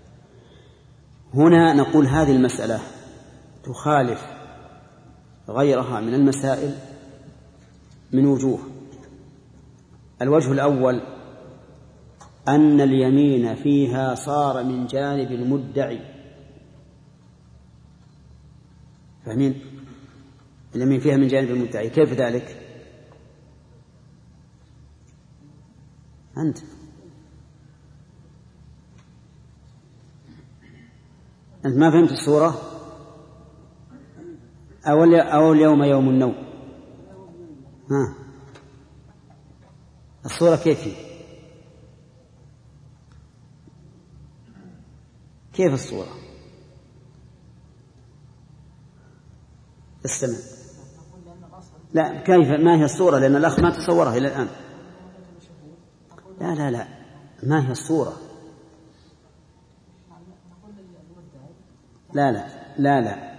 S2: هنا نقول هذه المسألة تخالف غيرها من المسائل من وجوه. الوجه الأول أن اليمين فيها صار من جانب المدعي. فاهمين؟ اليمين فيها من جانب المدعي. كيف ذلك؟ أنت أنت ما فهمت الصورة؟ أول أول يوم يوم النوم. ها الصورة كيف هي؟ كيف الصورة؟ استمع. لا كيف ما هي الصورة؟ لأن الأخ ما تصورها إلى الآن. لا لا لا ما هي الصورة؟ لا لا لا لا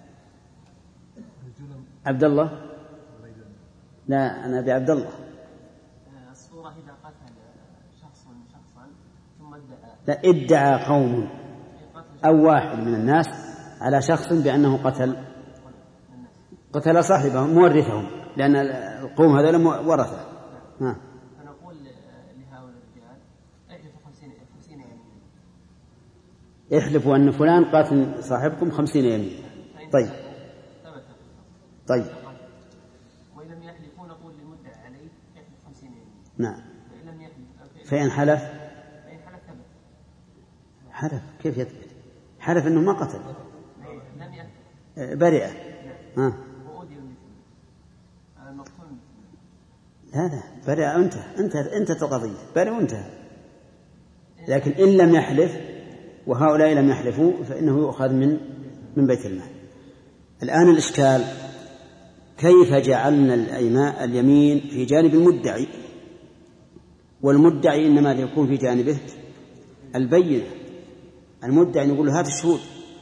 S2: عبد الله. لا أنا أبي عبد الله.
S3: الصورة إذا قتل شخص شخصا ثم ادعى
S2: لا ادعى قوم أو واحد من الناس على شخص بأنه قتل قتل صاحبهم مورثهم، لأن القوم هذول ورثة. ها
S3: فنقول لهؤلاء الرجال احلفوا خمسين خمسين يمين،
S2: احلفوا أن فلان قاتل صاحبكم خمسين يمين. طيب طيب
S3: وإن لم يحلفوا نقول للمدعى عليه احلف خمسين يمين.
S2: نعم.
S3: فإن لم يحلف
S2: فإن حلف
S3: فإن حلف ثبت.
S2: حلف كيف يثبت؟ حلف أنه ما قتل
S3: لم يحلف
S2: برئة. ها
S3: وأودي المقتول.
S2: لا لا برئة أنت أنت أنت القضية برئ وانتهى. لكن إن لم يحلف وهؤلاء لم يحلفوا فإنه يؤخذ من من بيت المال. الآن الإشكال كيف جعلنا الأيمان اليمين في جانب المدعي والمدعي إنما يكون في جانبه البينة. المدعي نقول له هات الشهود.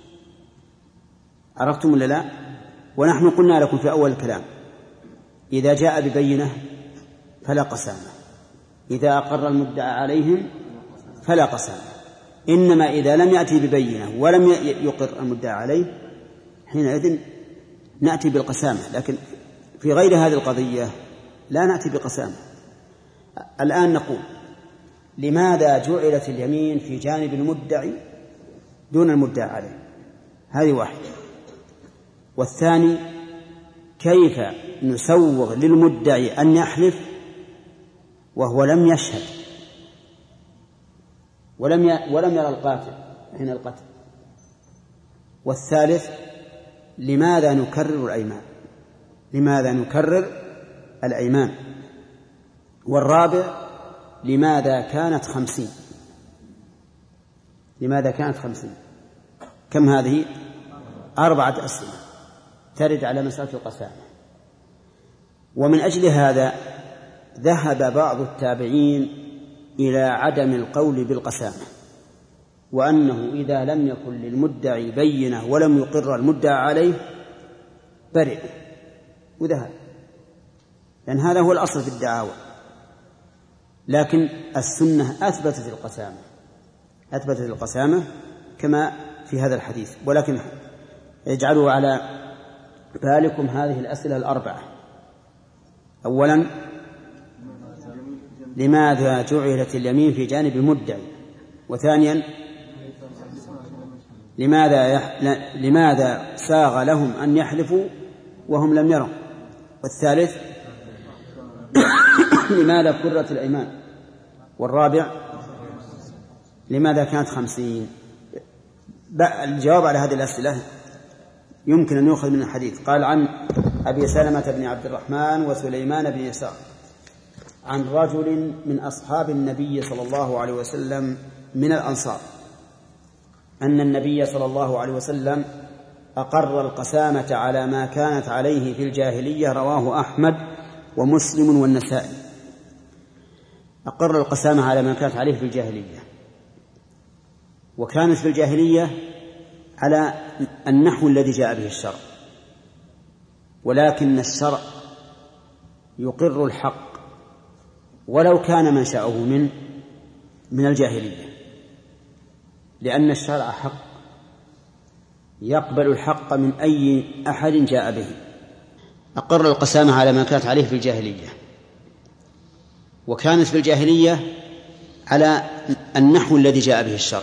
S2: عرفتم ولا لا؟ ونحن قلنا لكم في أول الكلام إذا جاء ببينة فلا قسامة، إذا أقر المدعى عليهم فلا قسامة. إنما إذا لم يأتي ببينة ولم يقر المدعى عليه حينئذ نأتي بالقسامة. لكن في غير هذه القضية لا نأتي بقسامة. الآن نقول لماذا جعلت اليمين في جانب المدعي دون المدعى عليه؟ هذه واحدة. والثاني كيف نسوغ للمدعي أن يحلف وهو لم يشهد ولم ولم يرى القاتل حين القتل؟ والثالث لماذا نكرر الأيمان؟ لماذا نكرر الأيمان. والرابع لماذا كانت خمسين لماذا كانت خمسين كم هذه؟ أربعة أسئلة ترد على مسألة القسامة. ومن أجل هذا ذهب بعض التابعين إلى عدم القول بالقسامة، وأنه إذا لم يكن للمدعي بينة ولم يقر المدعى عليه برئ وذهب، لأن هذا هو الأصل في الدعاوى. لكن السنة أثبتت القسامة أثبتت القسامة كما في هذا الحديث. ولكن اجعلوا على بالكم هذه الأسئلة الأربعة. أولا لماذا جعلت اليمين في جانب المدعي؟ وثانيا لماذا يح... لماذا ساغ لهم أن يحلفوا وهم لم يروا؟ والثالث لماذا كررت الأيمان؟ والرابع لماذا كانت خمسين؟ الجواب على هذه الأسئلة يمكن أن يؤخذ من الحديث. قال عن أبي سلمة بن عبد الرحمن وسليمان بن يسار عن رجل من أصحاب النبي صلى الله عليه وسلم من الأنصار أن النبي صلى الله عليه وسلم أقر القسامة على ما كانت عليه في الجاهلية. رواه أحمد ومسلم والنسائي. أقر القسامة على ما كانت عليه في الجاهلية، وكانت في الجاهلية على النحو الذي جاء به الشرع، ولكن الشرع يقر الحق ولو كان منشأه من من الجاهلية، لأن الشرع حق يقبل الحق من أي أحد جاء به. أقر القسامة على ما كانت عليه في الجاهلية، وكانت في الجاهلية على النحو الذي جاء به الشرع،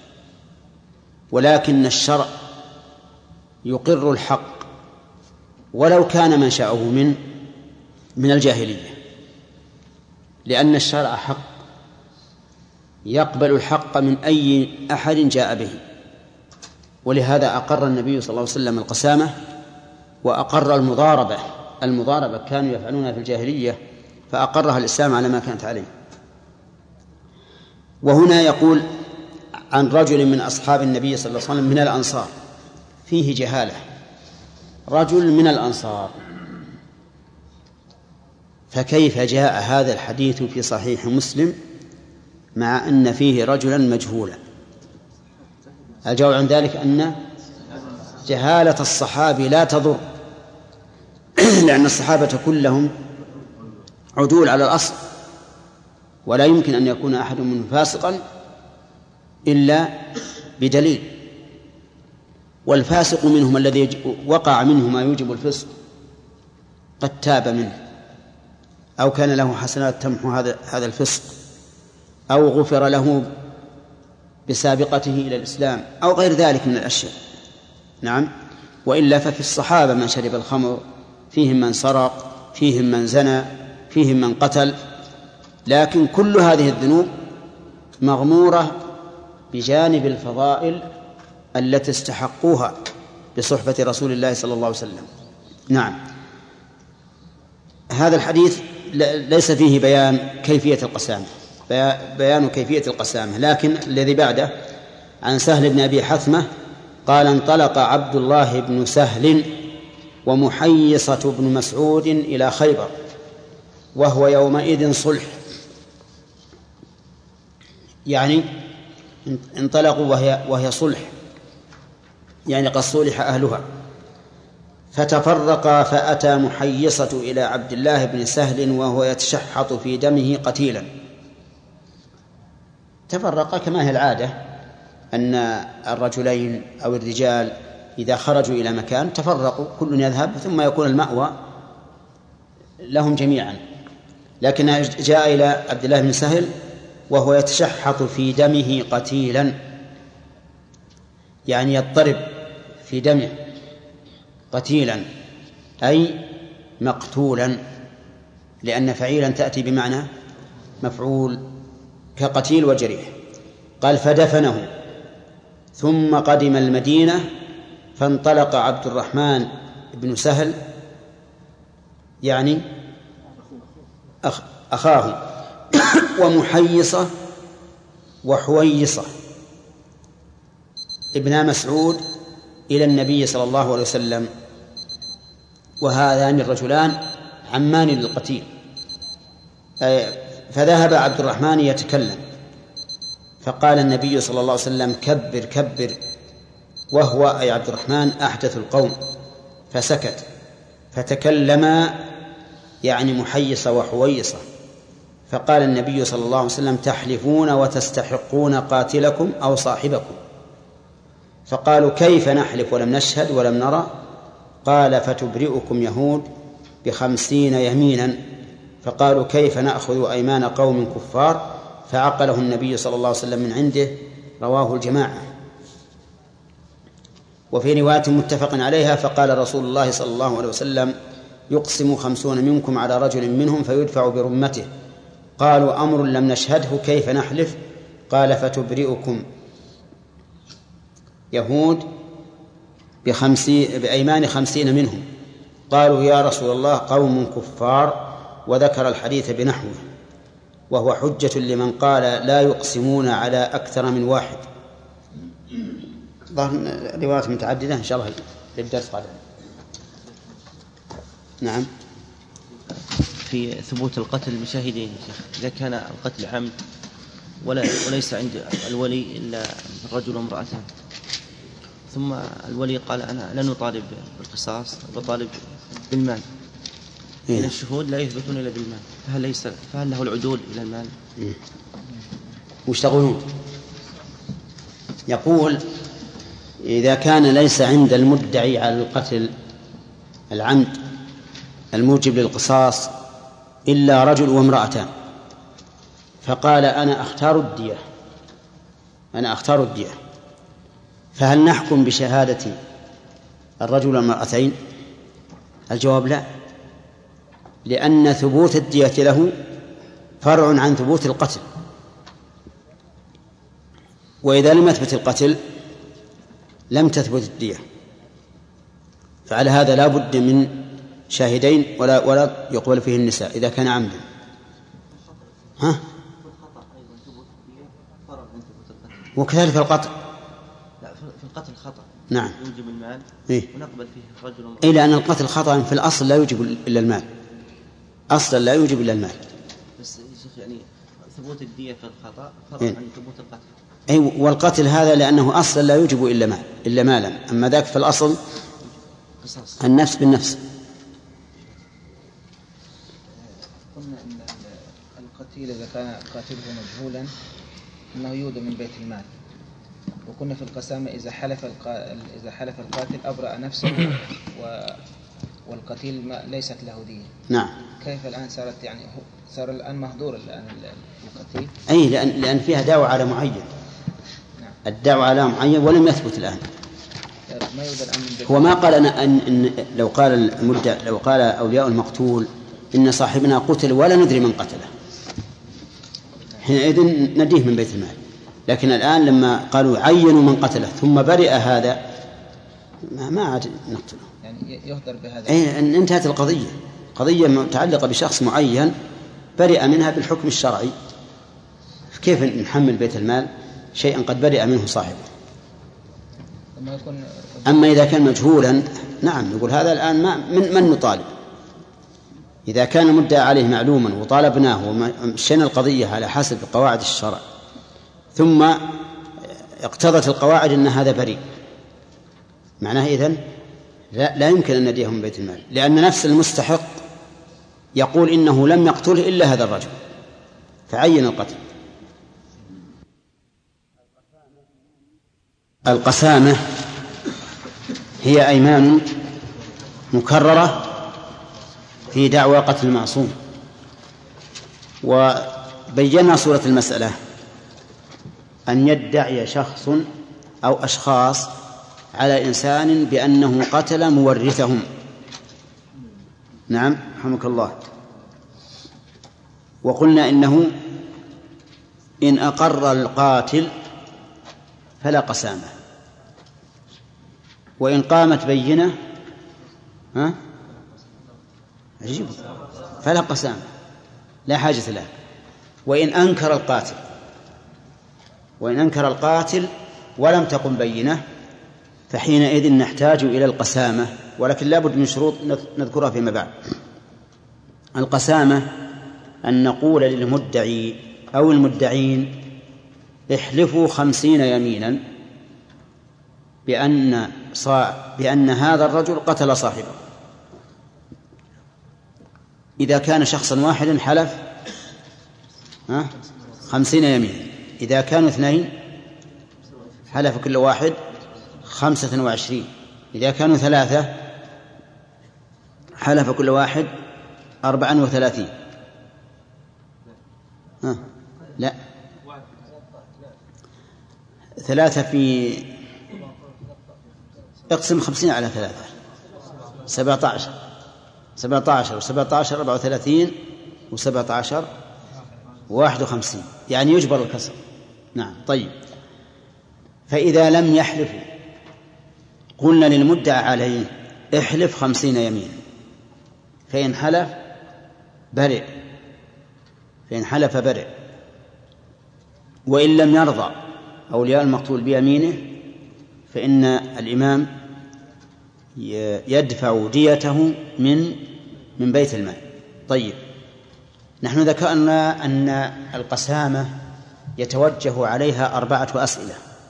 S2: ولكن الشرع يقر الحق ولو كان منشأه من من الجاهلية، لأن الشرع حق يقبل الحق من أي أحد جاء به. ولهذا أقر النبي صلى الله عليه وسلم القسامة، وأقر المضاربة. المضاربة كانوا يفعلونها في الجاهلية فأقرها الإسلام على ما كانت عليه. وهنا يقول عن رجل من أصحاب النبي صلى الله عليه وسلم من الأنصار، فيه جهالة. رجل من الأنصار، فكيف جاء هذا الحديث في صحيح مسلم مع أن فيه رجلا مجهولا؟ الجواب عن ذلك أن جهالة الصحابي لا تضر، لأن الصحابة كلهم عدول على الأصل، ولا يمكن أن يكون أحد منهم فاسقا إلا بدليل. والفاسق منهم الذي وقع منه ما يوجب الفسق قد تاب منه، أو كان له حسنات تمحو هذا هذا الفسق، أو غفر له بسابقته إلى الإسلام، أو غير ذلك من الأشياء. نعم. وإلا ففي الصحابة من شرب الخمر، فيهم من سرق، فيهم من زنى، فيهم من قتل، لكن كل هذه الذنوب مغمورة بجانب الفضائل التي استحقوها بصحبة رسول الله صلى الله عليه وسلم. نعم. هذا الحديث ليس فيه بيان كيفية القسامة، بيان كيفية القسامة، لكن الذي بعده عن سهل بن أبي حثمة قال انطلق عبد الله بن سهل ومحيصة بن مسعود إلى خيبر وهو يومئذ صلح، يعني انطلقوا وهي, وهي صلح، يعني قد صلح أهلها. فتفرقا فأتى محيصة إلى عبد الله بن سهل وهو يتشحط في دمه قتيلا. تفرقا كما هي العادة أن الرجلين أو الرجال إذا خرجوا إلى مكان تفرقوا، كل يذهب ثم يكون المأوى لهم جميعا. لكن جاء إلى عبد الله بن سهل وهو يتشحط في دمه قتيلا، يعني يضطرب في دمه قتيلا أي مقتولا، لأن فعيلا تأتي بمعنى مفعول كقتيل وجريح. قال فدفنه ثم قدم المدينة، فانطلق عبد الرحمن بن سهل يعني أخ أخاه ومحيصة وحويصة ابنا مسعود إلى النبي صلى الله عليه وسلم، وهذان الرجلان عمان للقتيل. فذهب عبد الرحمن يتكلم، فقال النبي صلى الله عليه وسلم: كبر كبر، وهو أي عبد الرحمن أحدث القوم، فسكت. فتكلما يعني محيصة وحويصة، فقال النبي صلى الله عليه وسلم: تحلفون وتستحقون قاتلكم أو صاحبكم. فقالوا: كيف نحلف ولم نشهد ولم نرى؟ قال: فتبرئكم يهود بخمسين يمينا. فقالوا: كيف نأخذ أيمان قوم كفار؟ فعقله النبي صلى الله عليه وسلم من عنده. رواه الجماعة. وفي رواية متفق عليها: فقال رسول الله صلى الله عليه وسلم: يقسم خمسون منكم على رجل منهم فيدفع برمته. قالوا: أمر لم نشهده، كيف نحلف؟ قال: فتبرئكم يهود بخمسين بأيمان خمسين منهم. قالوا: يا رسول الله قوم كفار، وذكر الحديث بنحوه، وهو حجة لمن قال لا يقسمون على أكثر من واحد. روايات متعددة إن شاء الله للدرس قادم. نعم.
S5: في ثبوت القتل بشاهدين، إذا كان القتل عمد ولا وليس عند الولي إلا الرجل وامرأتان، ثم الولي قال: أنا لن أطالب بالقصاص، بطالب بالمال، إن إيه؟ الشهود لا يثبتون إلا بالمال، فهل ليس فهل له العدول إلى المال؟
S2: إيه؟ وش تقولون؟ يقول: إذا كان ليس عند المدعي على القتل العمد الموجب للقصاص إلا رجل وامرأتان، فقال: أنا أختار الدية أنا أختار الدية فهل نحكم بشهادة الرجل والمرأتين؟ الجواب: لا، لأن ثبوت الدية له فرع عن ثبوت القتل، وإذا لم يثبت القتل لم تثبت الدية. فعلى هذا لا بد من شاهدين ولا ولا يقبل فيه النساء إذا كان عمدا. ها؟ وكذلك القتل.
S5: لا، في القتل خطأ.
S2: نعم.
S5: يوجب المال.
S2: إيه؟
S5: ونقبل فيه رجل ومرأة.
S2: إيه، لأن القتل خطأ في الأصل لا يوجب إلا المال، أصلا لا يوجب إلا المال.
S5: بس يعني ثبوت الدية في الخطأ فرع
S2: إيه؟
S5: عن ثبوت القتل.
S2: أي، والقتل هذا لأنه أصلا لا يوجب إلا مال إلا مالا، أما ذاك في الأصل قصاص. النفس بالنفس.
S7: قلنا أن القتيل إذا كان قاتله مجهولا أنه يودى من بيت المال، وكنا في القسامة إذا حلف إذا حلف القاتل أبرأ نفسه و... والقتيل ما ليست له دية.
S2: نعم.
S7: كيف الآن صارت يعني صار الآن مهدور الآن القتيل؟
S2: أي، لأن لأن فيها دعوة على معين. نعم. الدعوة على معين ولم يثبت الآن.
S7: ما يودى الآن من بيت.
S2: هو ما قال أنا أن, إن لو قال المدعي لو قال أولياء المقتول إن صاحبنا قتل ولا ندري من قتله، حينئذ نديه من بيت المال. لكن الآن لما قالوا عينوا من قتله ثم برئ هذا ما عاد نقتله،
S7: يعني يهدر بهذا.
S2: أي، أن انتهت القضية، قضية متعلقة بشخص معين برئ منها بالحكم الشرعي، كيف نحمل بيت المال شيئا قد برئ منه صاحبه؟ أما إذا كان مجهولا نعم نقول هذا الآن ما من, من نطالب. إذا كان مدعى عليه معلوما وطالبناه ومشينا القضية على حسب قواعد الشرع ثم اقتضت القواعد أن هذا بريء، معناه إذن لا, لا يمكن أن نديه من بيت المال، لأن نفس المستحق يقول إنه لم يقتله إلا هذا الرجل فعين القتل. القسامة هي أيمان مكررة في دعوى قتل المعصوم، وبينا صورة المسألة أن يدعي شخص أو أشخاص على إنسان بأنه قتل مورثهم. نعم رحمك الله. وقلنا إنه إن أقر القاتل فلا قسامة، وإن قامت بينة ها عجيب، فلا قسام، لا حاجة له. وإن أنكر القاتل وإن أنكر القاتل ولم تقم بينة فحينئذ نحتاج إلى القسامة، ولكن لا بد من شروط نذكرها فيما بعد. القسامة أن نقول للمدعي أو المدعين احلفوا خمسين يمينا بأن, صا... بأن هذا الرجل قتل صاحبه. إذا كان شخصا واحدا حلف ها؟ خمسين يمينا، إذا كانوا اثنين حلف كل واحد خمسة وعشرين، إذا كانوا ثلاثة حلف كل واحد أربعا وثلاثين. ها؟ لا، ثلاثة في اقسم خمسين على ثلاثة سبعة عشر سبعة عشر وسبعة عشر أربعة وثلاثين وسبعة عشر واحد وخمسين، يعني يجبر الكسر. نعم. طيب، فإذا لم يحلفوا قلنا للمدعى عليه احلف خمسين يمين، فإن حلف برئ فإن حلف برئ وإن لم يرضى أولياء المقتول بيمينه فإن الإمام يدفع ديته من من بيت المال. طيب، نحن ذكرنا أن القسامة يتوجه عليها أربعة أسئلة.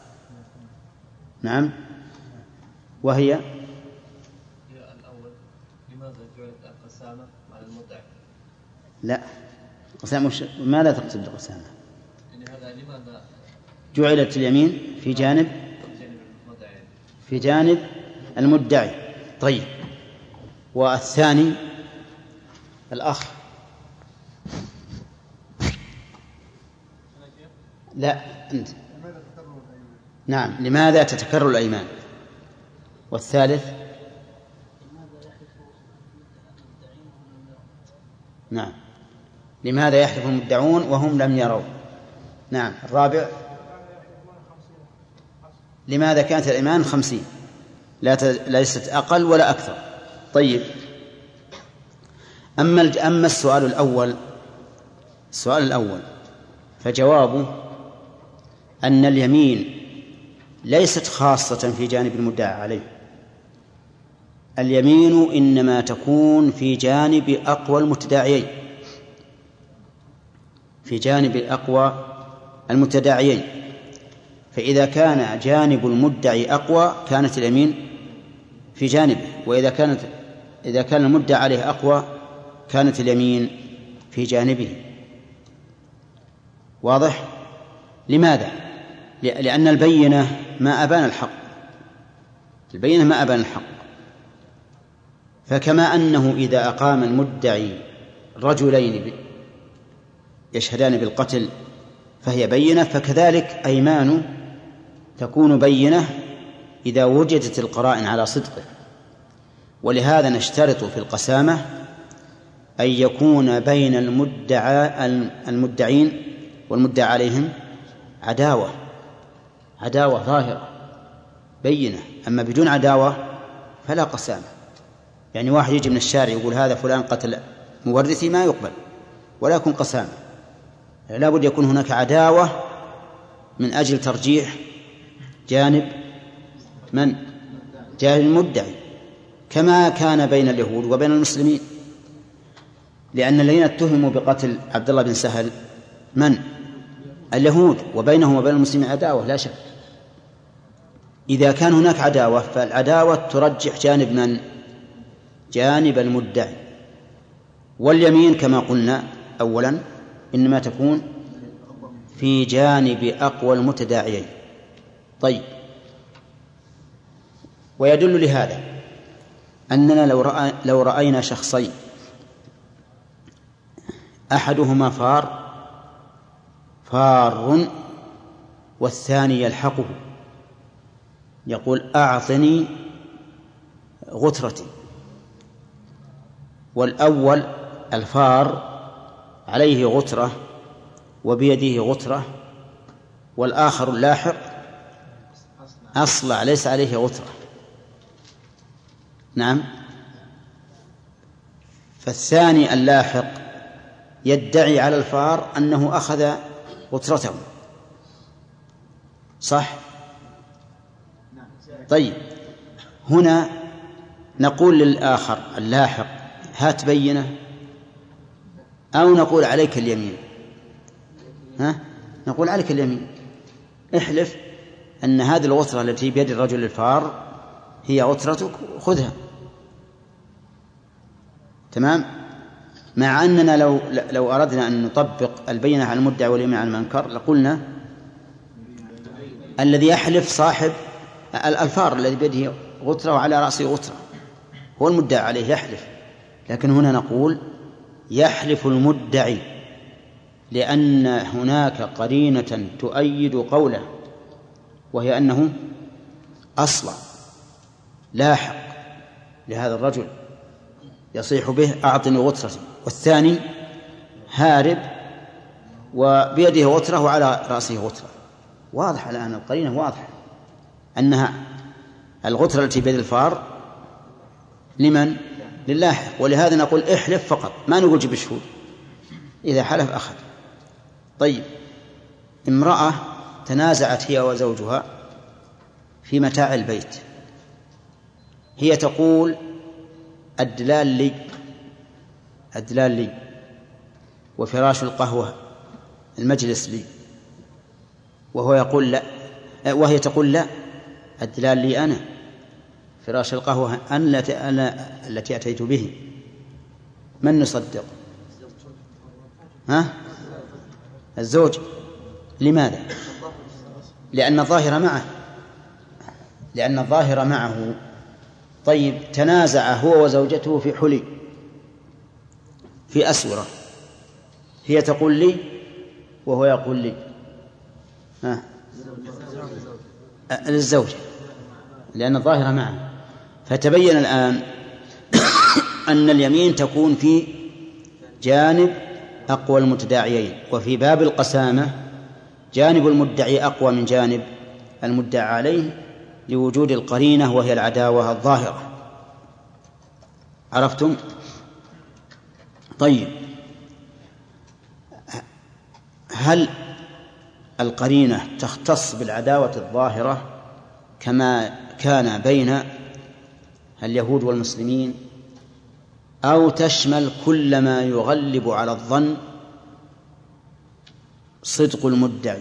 S2: نعم، وهي
S8: الأول، لماذا جعلت القسامة على المدعي؟
S2: لا، قسامة مش... ماذا تقصد بالقسامة؟
S8: يعني هذا لماذا
S2: جعلت اليمين في جانب في جانب المدعي. طيب، والثاني الأخ. لا، أنت. نعم، لماذا تتكرر الأيمان؟ والثالث نعم، لماذا يحلف المدعون وهم لم يروا؟ نعم. الرابع، لماذا كانت الأيمان خمسين لا ت... ليست أقل ولا أكثر. طيب، أما أما السؤال الأول السؤال الأول فجوابه أن اليمين ليست خاصة في جانب المدعى عليه، اليمين إنما تكون في جانب أقوى المتداعيين في جانب أقوى المتداعيين فإذا كان جانب المدعي أقوى كانت اليمين في جانبه، وإذا كانت إذا كان المدعى عليه أقوى كانت اليمين في جانبه. واضح؟ لماذا؟ لأن البينة ما أبان الحق البينة ما أبان الحق فكما أنه إذا أقام المدعي رجلين يشهدان بالقتل فهي بينة، فكذلك أيمان تكون بينة إذا وجدت القرائن على صدقه. ولهذا نشترط في القسامة أن يكون بين المدعى المدعين والمدعى عليهم عداوة عداوة ظاهرة بينة، أما بدون عداوة فلا قسامة. يعني واحد يجي من الشارع يقول هذا فلان قتل مورثي، ما يقبل ولا يكون قسامة، لا بد يكون هناك عداوة من أجل ترجيح جانب من جانب المدعي، كما كان بين اليهود وبين المسلمين، لأن الذين اتهموا بقتل عبد الله بن سهل من اليهود، وبينهم وبين المسلمين عداوة لا شك. إذا كان هناك عداوة فالعداوة ترجح جانب من جانب المدعي. واليمين كما قلنا أولا إنما تكون في جانب أقوى المتداعيين. طيب، ويدل لهذا أننا لو, رأى لو رأينا شخصين أحدهما فار فار والثاني يلحقه يقول أعطني غترتي، والأول الفار عليه غترة وبيده غترة، والآخر اللاحق أصلع ليس عليه غترة. نعم، فالثاني اللاحق يدعي على الفار أنه أخذ غترته، صح؟ طيب، هنا نقول للآخر اللاحق هات بينة أو نقول عليك اليمين؟ ها؟ نقول عليك اليمين، احلف أن هذه الغترة التي بيد الرجل الفار هي غترتك، خذها. تمام؟ مع أننا لو لو أردنا أن نطبق البينة على المدعي واليمين على المنكر لقلنا الذي يحلف صاحب الفار الذي بيده غترة وعلى رأسه غترة هو المدعي عليه يحلف، لكن هنا نقول يحلف المدعي لأن هناك قرينة تؤيد قوله، وهي أنه أصلا لاحق لهذا الرجل يصيح به أعطني غترتي، والثاني هارب وبيده غترة وعلى رأسه غترة. واضح الآن القرينة واضحة أنها الغترة التي بيد الفار لمن؟ للاحق، ولهذا نقول احلف فقط، ما نقول جيب الشهود، إذا حلف أخذ. طيب، امرأة تنازعت هي وزوجها في متاع البيت، هي تقول الدلال لي الدلال لي وفراش القهوة المجلس لي، وهو يقول لا، وهي تقول لا، الدلال لي أنا، فراش القهوة أنا التي أتيت به. من نصدق؟ ها؟ الزوج. لماذا؟ لأن الظاهر معه لأن الظاهر معه. طيب، تنازع هو وزوجته في حلي، في أسورة، هي تقول لي وهو يقول لي، ها؟ للزوجة، لأن الظاهر معه. فتبين الآن أن اليمين تكون في جانب أقوى المتداعيين، وفي باب القسامة جانب المدعي أقوى من جانب المدعى عليه لوجود القرينة وهي العداوة الظاهرة. عرفتم؟ طيب، هل القرينة تختص بالعداوة الظاهرة كما كان بين اليهود والمسلمين، أو تشمل كل ما يغلب على الظن صدق المدعي؟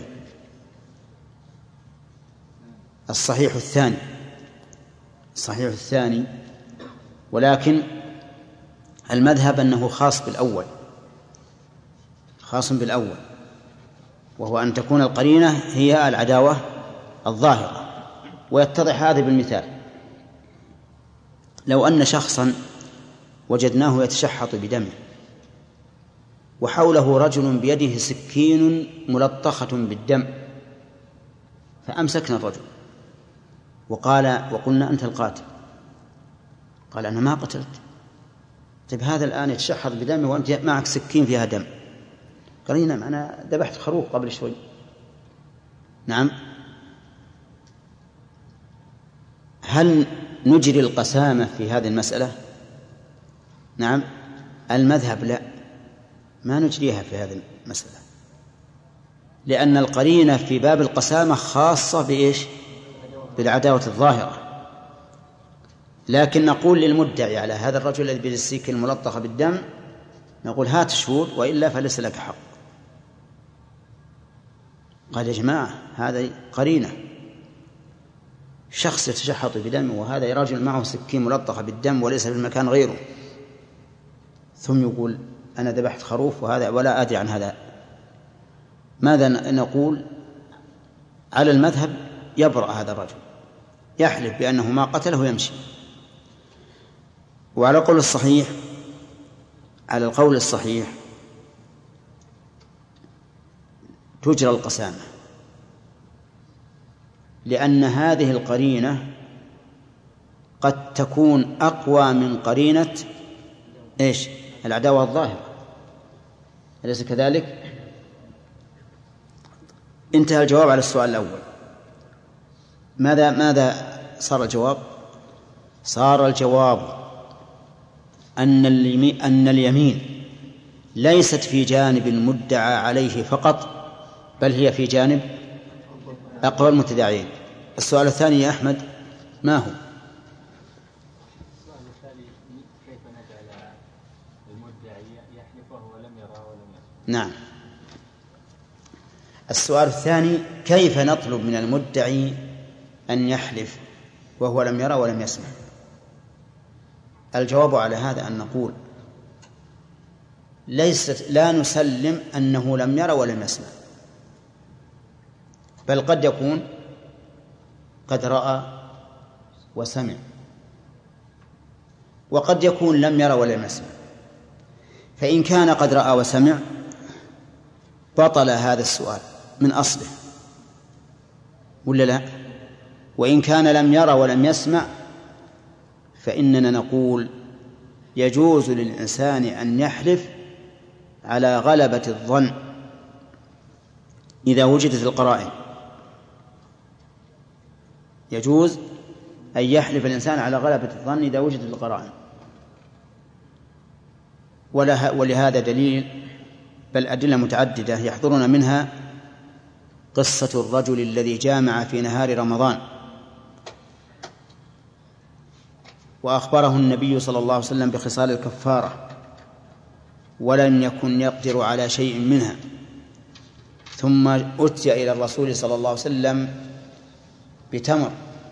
S2: الصحيح الثاني الصحيح الثاني ولكن المذهب أنه خاص بالأول خاص بالأول وهو أن تكون القرينة هي العداوة الظاهرة. ويتضح هذا بالمثال: لو أن شخصا وجدناه يتشحط بدمه وحوله رجل بيده سكين ملطخة بالدم، فأمسكنا الرجل وقال وقلنا أنت القاتل، قال أنا ما قتلت. طيب، هذا الآن يتشحط بدمه وأنت معك سكين فيها دم. قال نعم، أنا ذبحت خروف قبل شوي. نعم، هل نجري القسامة في هذه المسألة؟ نعم، المذهب لا، ما نجريها في هذه المسألة، لأن القرينة في باب القسامة خاصة بإيش؟ بالعداوة الظاهرة. لكن نقول للمدعي على هذا الرجل الذي بيده السكين الملطخة بالدم، نقول هات شهود وإلا فليس لك حق. قال يا جماعة هذا قرينة، شخص يتشحط بدم وهذا رجل معه سكين ملطخة بالدم وليس في المكان غيره، ثم يقول أنا ذبحت خروف وهذا ولا أدري عن هذا. ماذا نقول؟ على المذهب يبرأ هذا الرجل، يحلف بأنه ما قتله ويمشي. وعلى القول الصحيح على القول الصحيح تجرى القسامة، لأن هذه القرينة قد تكون أقوى من قرينة إيش؟ العداوة الظاهرة، أليس كذلك؟ انتهى الجواب على السؤال الأول. ماذا ماذا صار الجواب؟ صار الجواب أن أن اليمين ليست في جانب المدعى عليه فقط، بل هي في جانب أقوال المتداعين. السؤال الثاني يا أحمد ما هو؟
S9: السؤال الثاني كيف نجعل المدعي يحلف وهو لم يرى ولم يسمع؟
S2: نعم. السؤال الثاني كيف نطلب من المدعي أن يحلف وهو لم يرى ولم يسمع؟ الجواب على هذا أن نقول ليست لا نسلم أنه لم يرى ولم يسمع، بل قد يكون قد رأى وسمع، وقد يكون لم يرى ولم يسمع. فإن كان قد رأى وسمع بطل هذا السؤال من أصله، ولا لا؟ وإن كان لم يرى ولم يسمع فإننا نقول يجوز للإنسان أن يحلف على غلبة الظن إذا وجدت القرائن. يجوز أن يحلف الإنسان على غلبة الظن إذا وجدت القرائن. ولهذا دليل، بل أدلة متعددة يحضرنا منها قصة الرجل الذي جامع في نهار رمضان وأخبره النبي صلى الله عليه وسلم بخصال الكفارة ولم يكن يقدر على شيء منها، ثم أتي إلى الرسول صلى الله عليه وسلم بتمر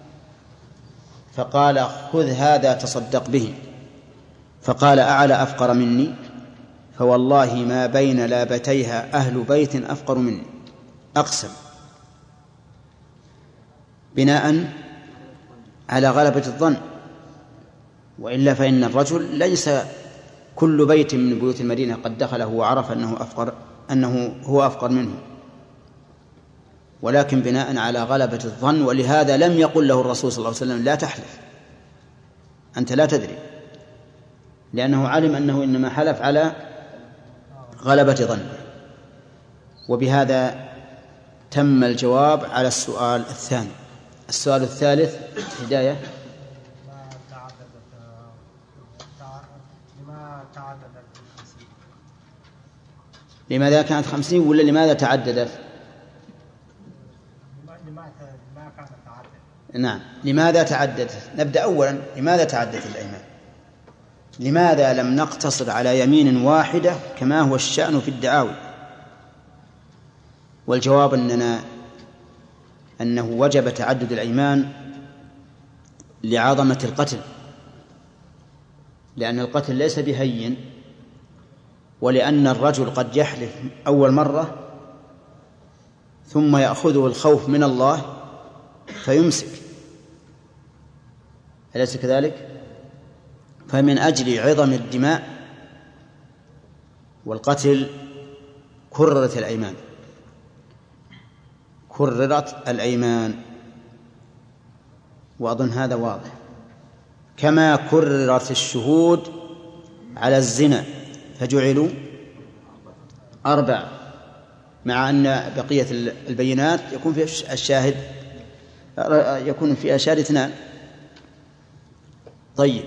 S2: فقال خذ هذا تصدق به، فقال أعلى أفقر مني؟ فوالله ما بين لابتيها أهل بيت أفقر مني، أقسم، بناء على غلبة الظن. وإلا فإن الرجل ليس كل بيت من بيوت المدينة قد دخله وعرف أنه أفقر أنه هو أفقر منه، ولكن بناء على غلبة الظن. ولهذا لم يقل له الرسول صلى الله عليه وسلم لا تحلف، أنت لا تدري، لأنه علم أنه إنما حلف على غلبة ظنه. وبهذا تم الجواب على السؤال الثاني. السؤال الثالث هداية. لماذا كانت خمسين ولا لماذا تعددت؟ نعم، لماذا تعددت؟ نبدأ أولا، لماذا تعددت الأيمان؟ لماذا لم نقتصر على يمين واحدة كما هو الشأن في الدعاوي؟ والجواب أننا أنه وجب تعدد الأيمان لعظمة القتل، لأن القتل ليس بهين، ولأن الرجل قد يحلف أول مرة ثم يأخذه الخوف من الله فيمسك، أليس كذلك؟ فمن أجل عظم الدماء والقتل كررت الأيمان، كررت الأيمان، وأظن هذا واضح. كما كررت الشهود على الزنا فجعلوا أربعة، مع أن بقية البينات يكون في الشاهد يكون في الشاهد اثنان. طيب،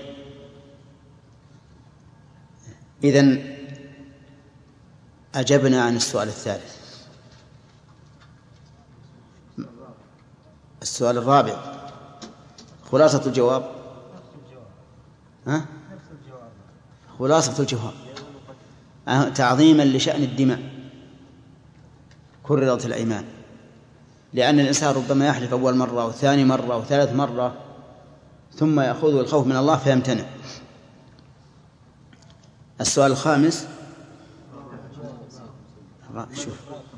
S2: إذن أجبنا عن السؤال الثالث. السؤال الرابع خلاصة الجواب. ها؟ خلاصة الجواب تعظيما لشأن الدماء كررت الأيمان، لأن الإنسان ربما يحلف أول مرة أو ثاني مرة أو ثالث مرة ثم يأخذه الخوف من الله فيمتنع. السؤال الخامس شوف.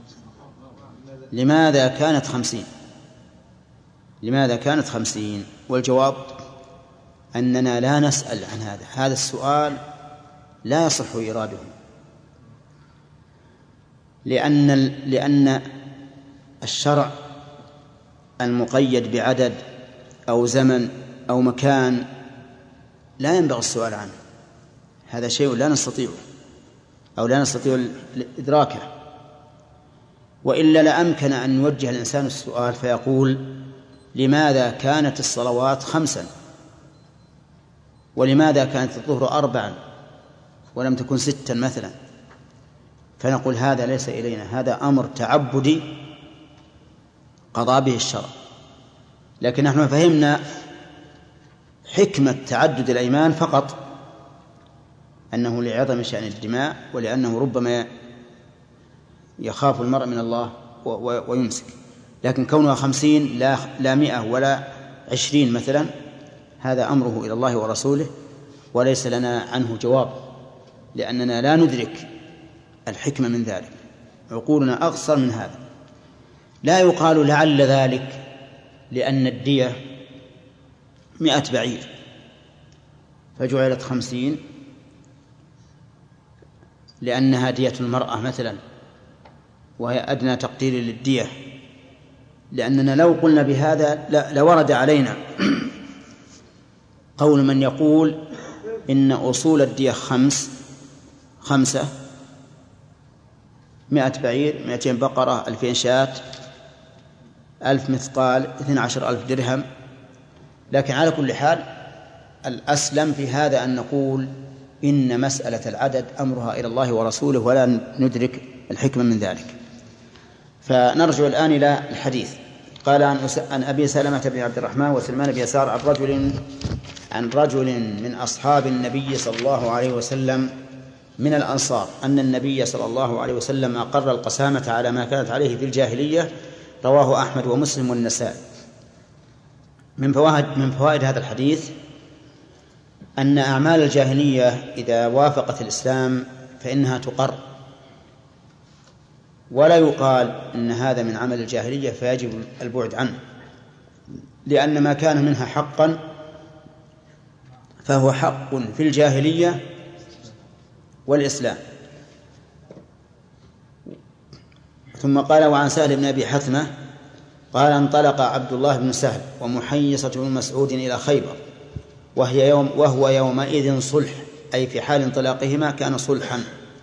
S2: لماذا كانت خمسين؟ لماذا كانت خمسين؟ والجواب أننا لا نسأل عن هذا، هذا السؤال لا يصح إراده، لأن لأن الشرع المقيد بعدد أو زمن أو مكان لا ينبغي السؤال عنه، هذا شيء لا نستطيعه أو لا نستطيع إدراكه. وإلا لأمكن أن يوجه الإنسان السؤال فيقول لماذا كانت الصلوات خمسا، ولماذا كانت الظهر أربعا، ولم تكن ستا مثلا، فنقول هذا ليس إلينا، هذا أمر تعبدي قضى به الشرع. لكن نحن فهمنا حكمة تعدد الأيمان فقط أنه لعظم شأن الدماء، ولأنه ربما يخاف المرء من الله ويمسك. لكن كونها خمسين لا, لا مئة ولا عشرين مثلا، هذا أمره إلى الله ورسوله، وليس لنا عنه جواب، لأننا لا ندرك الحكمة من ذلك، عقولنا أقصر من هذا. لا يقال لعل ذلك لأن الدية مئة بعير فجعلت خمسين لأنها دية المرأة مثلا، وهي أدنى تقدير للدية، لأننا لو قلنا بهذا لورد علينا قول من يقول إن أصول الدية خمس خمسة مئة بعير، مئتين بقرة، ألفين شاة، ألف مثقال، اثنين عشر ألف درهم. لكن على كل حال الأسلم في هذا أن نقول إن مسألة العدد أمرها إلى الله ورسوله، ولا ندرك الحكمة من ذلك. فنرجع الآن إلى الحديث. قال عن أبي سلمة بن عبد الرحمن وسلمان بن يسار عن رجل عن رجل من أصحاب النبي صلى الله عليه وسلم من الأنصار أن النبي صلى الله عليه وسلم أقر القسامة على ما كانت عليه في الجاهلية. رواه أحمد ومسلم والنسائي. من فوائد من فوائد هذا الحديث أن أعمال الجاهلية إذا وافقت الإسلام فإنها تقر، ولا يقال إن هذا من عمل الجاهلية فيجب البعد عنه، لأن ما كان منها حقا فهو حق في الجاهلية والإسلام. ثم قال: وعن سهل بن أبي حثمة قال: انطلق عبد الله بن سهل ومحيصة بن مسعود إلى خيبر وهي يوم وهو يومئذ صلح، أي في حال انطلاقهما كان صلحا،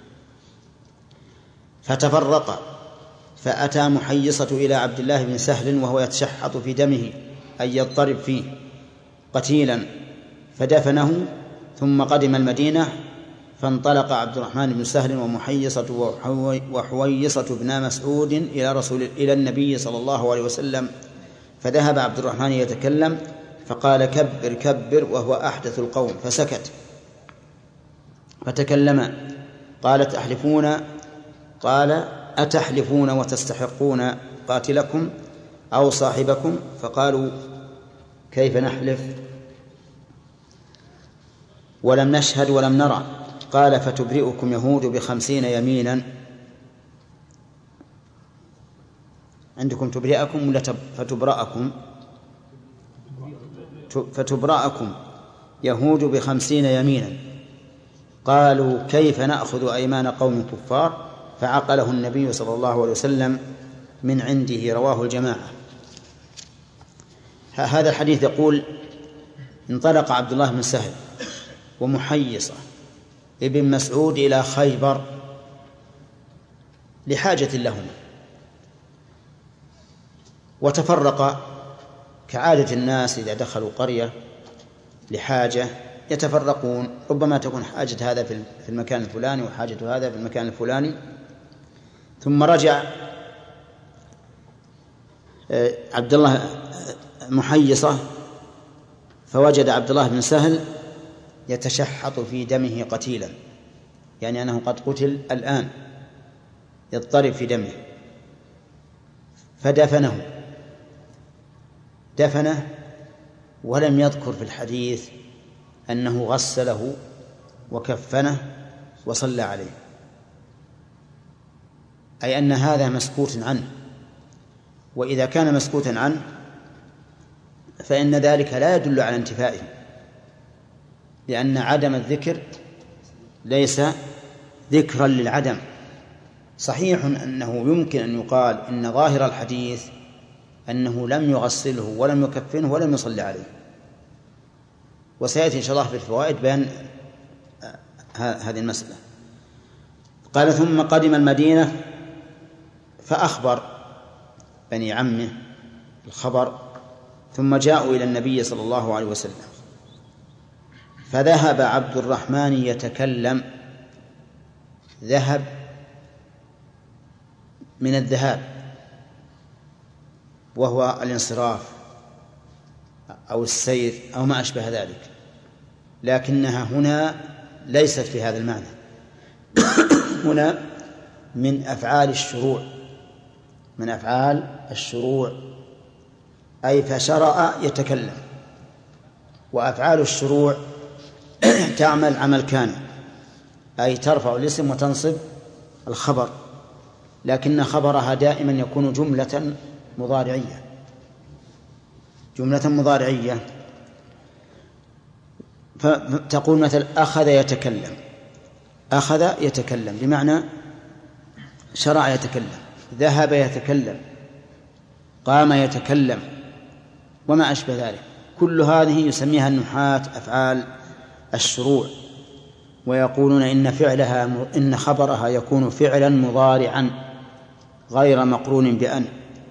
S2: فتفرقا، فأتى محيصة إلى عبد الله بن سهل وهو يتشحط في دمه، أي يضطرب فيه قتيلا، فدفنه. ثم قدم المدينة، فانطلق عبد الرحمن بن سهل ومحيصة وحويصة بن مسعود إلى رسول إلى النبي صلى الله عليه وسلم، فذهب عبد الرحمن يتكلم فقال: كبر كبر، وهو أحدث القوم، فسكت. فتكلم، قالت: أحلفون؟ قال: أتحلفون وتستحقون قاتلكم أو صاحبكم؟ فقالوا: كيف نحلف ولم نشهد ولم نرى؟ قال: فتبرئكم يهود بخمسين يمينا. عندكم تبرئكم ولا فتبرأكم؟ فتبرأكم يهود بخمسين يمينا. قالوا: كيف نأخذ أيمان قوم كفار؟ فعقله النبي صلى الله عليه وسلم من عنده. رواه الجماعة. هذا الحديث يقول: انطلق عبد الله بن سهل ومحيصة ابن مسعود إلى خيبر لحاجة لهما، وتفرق كعادة الناس إذا دخلوا قرية لحاجة يتفرقون، ربما تكون حاجة هذا في المكان الفلاني وحاجة هذا في المكان الفلاني. ثم رجع عبد الله محيصة فوجد عبد الله بن سهل يتشحط في دمه قتيلا، يعني أنه قد قتل الآن، يضطرب في دمه، فدفنه دفنه ولم يذكر في الحديث أنه غسله وكفنه وصلى عليه، أي أن هذا مسكوت عنه. وإذا كان مسكوتا عنه فإن ذلك لا يدل على انتفائه، لأن عدم الذكر ليس ذكرا للعدم. صحيح أنه يمكن أن يقال إن ظاهر الحديث أنه لم يغسله ولم يكفنه ولم يصلي عليه، وسيأتي إن شاء الله في الفوائد بيان هذه المسألة. قال: ثم قدم المدينة فأخبر بني عمه الخبر، ثم جاءوا إلى النبي صلى الله عليه وسلم، فذهب عبد الرحمن يتكلم ذهب من الذهاب وهو الانصراف أو السير أو ما أشبه ذلك، لكنها هنا ليست في هذا المعنى. هنا من أفعال الشروع، من أفعال الشروع أي فشرع يتكلم. وأفعال الشروع تعمل عمل كان، أي ترفع الاسم وتنصب الخبر، لكن خبرها دائما يكون جملة مضارعية، جملة مضارعية. فتقول مثل أخذ يتكلم، أخذ يتكلم بمعنى شرع يتكلم، ذهب يتكلم، قام يتكلم، وما أشبه ذلك. كل هذه يسميها النحاة أفعال الشروع، ويقولون إن فعلها إن خبرها يكون فعلا مضارعا غير مقرون بأن.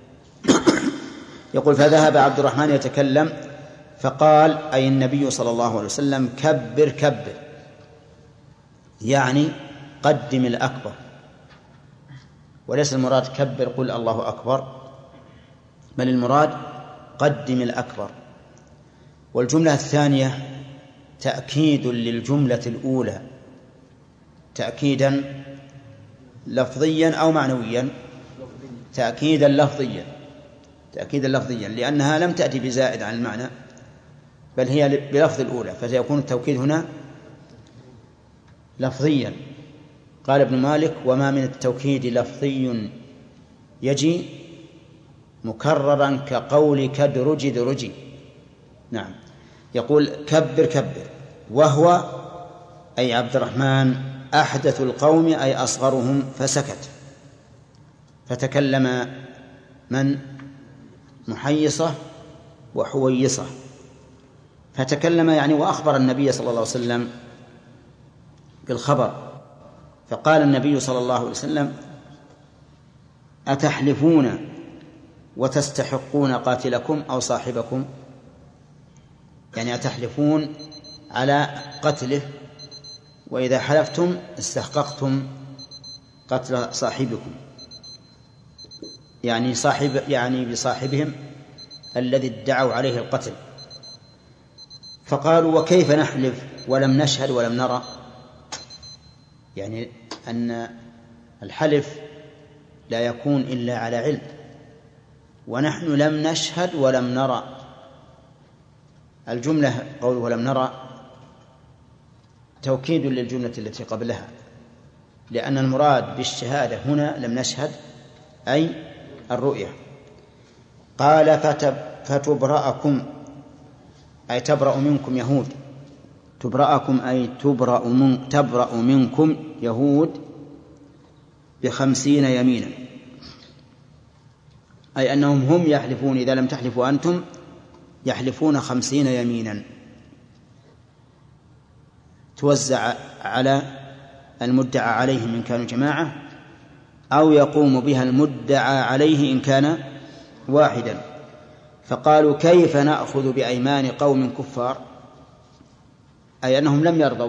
S2: يقول فذهب عبد الرحمن يتكلم، فقال أي النبي صلى الله عليه وسلم كبر كبر، يعني قدم الأكبر، وليس المراد كبر قل الله أكبر، بل المراد قدم الأكبر. والجملة الثانية تأكيد للجملة الأولى، تأكيدا لفظيا أو معنويا، تأكيدا لفظيا، تأكيدا لفظيا لأنها لم تأتي بزائد عن المعنى بل هي بلفظ الأولى، فسيكون التوكيد هنا لفظيا. قال ابن مالك وما من التوكيد لفظي يجي مكررا كقولك درج درجي. نعم، يقول كبر كبر، وهو أي عبد الرحمن أحدث القوم أي أصغرهم، فسكت. فتكلم من؟ محيصة وحويصة. فتكلم يعني وأخبر النبي صلى الله عليه وسلم بالخبر، فقال النبي صلى الله عليه وسلم أتحلفون وتستحقون قاتلكم أو صاحبكم، يعني أتحلفون على قتله وإذا حلفتم استحققتم قتل صاحبكم، يعني صاحب يعني بصاحبهم الذي ادعوا عليه القتل. فقالوا وكيف نحلف ولم نشهد ولم نرى، يعني أن الحلف لا يكون إلا على علم، ونحن لم نشهد ولم نرى. الجملة قوله ولم نرى توكيد للجملة التي قبلها، لأن المراد بالشهادة هنا لم نشهد أي الرؤية. قال فتبرأكم أي تبرأ منكم يهود، تبرأكم أي تبرأ, من تبرأ منكم يهود بخمسين يمينا، أي أنهم هم يحلفون إذا لم تحلفوا أنتم يحلفون خمسين يمينا توزع على المدعى عليهم إن كانوا جماعة، أو يقوم بها المدعى عليه إن كان واحدا. فقالوا كيف نأخذ بأيمان قوم كفار، أي أنهم لم يرضوا،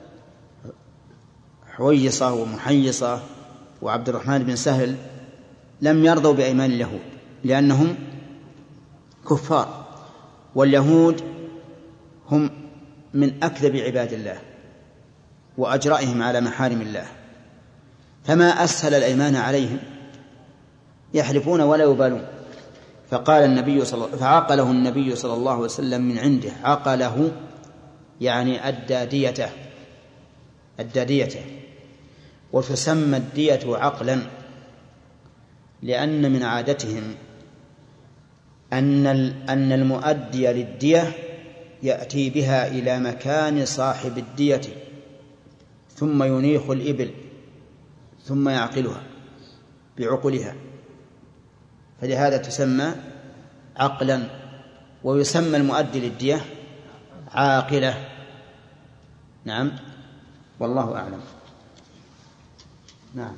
S2: حويصة ومحيصة وعبد الرحمن بن سهل لم يرضوا بأيمان اليهود لأنهم كفار، واليهود هم من أكذب عباد الله وأجرائهم على محارم الله، فما أسهل الأيمان عليهم، يحلفون ولا يبالون. فقال النبي صلى فعقله النبي صلى الله عليه وسلم من عنده، عقله يعني أدى ديته، أدى ديته. وتسمى الدية عقلا لأن من عادتهم أن أن المؤدي للدية يأتي بها إلى مكان صاحب الدية ثم ينيخ الإبل ثم يعقلها بعقلها، فلهذا تسمى عقلا. ويسمى المؤدي للدية عاقلة. نعم، والله أعلم. نعم.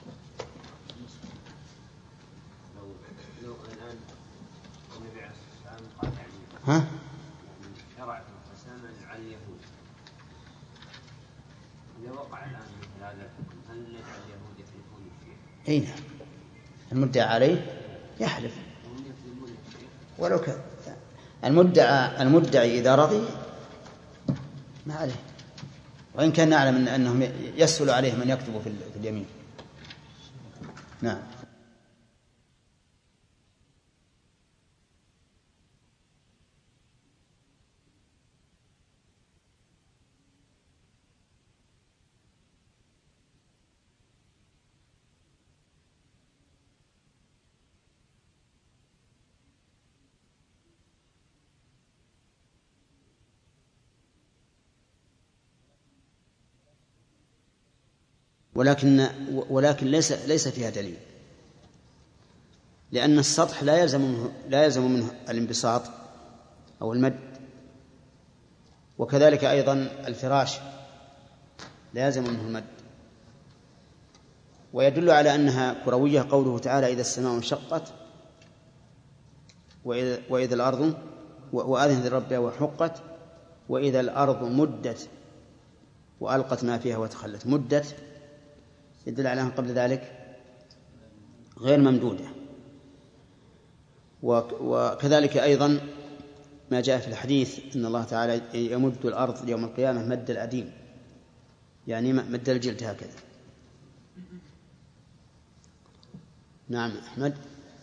S2: ها؟
S10: شرع القسامة على اليهود، إذا وقع الآن مثل هذا الحكم
S2: أي نعم، المدعى عليه يحلف ولو كان المدعى المدعي إذا رضي ما عليه، وإن كان نعلم أنهم يسهل عليهم أن يكتبوا في اليمين. نعم. ولكن ولكن ليس ليس فيها دليل، لأن السطح لا يلزم منه لا يلزم منه الانبساط أو المد، وكذلك أيضا الفراش لا يلزم منه المد. ويدل على أنها كروية قوله تعالى: إذا السماء انشقت وإذا, وإذا الأرض وأذنت لربها وحقت وإذا الأرض مدت وألقت ما فيها وتخلت. مدت يدل على أن قبل ذلك غير ممدودة. وكذلك أيضا ما جاء في الحديث أن الله تعالى يمد الأرض يوم القيامة مد الأديم، يعني مد الجلد هكذا. نعم أحمد.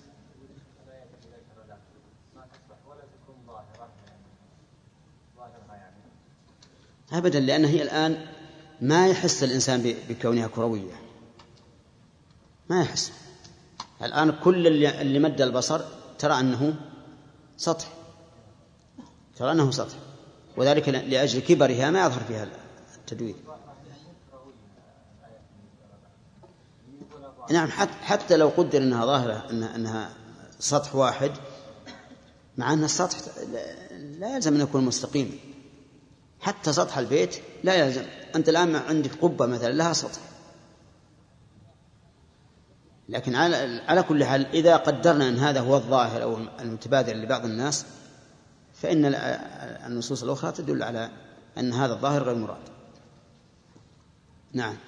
S2: أبدا، لأن هي الآن ما يحس الإنسان بكونها كروية، ما يحس. الآن كل اللي مد البصر ترى أنه سطح، ترى أنه سطح، وذلك لأجل كبرها ما يظهر فيها التدوير. نعم، حتى لو قدر أنها ظاهرة أنها سطح واحد، مع أن السطح لا يلزم أن يكون مستقيم. حتى سطح البيت لا يلزم. أنت الآن عندك قبة مثلا لها سطح، لكن على, على كل حال إذا قدرنا أن هذا هو الظاهر أو المتبادر لبعض الناس، فإن النصوص الأخرى تدل على أن هذا الظاهر غير مراد. نعم.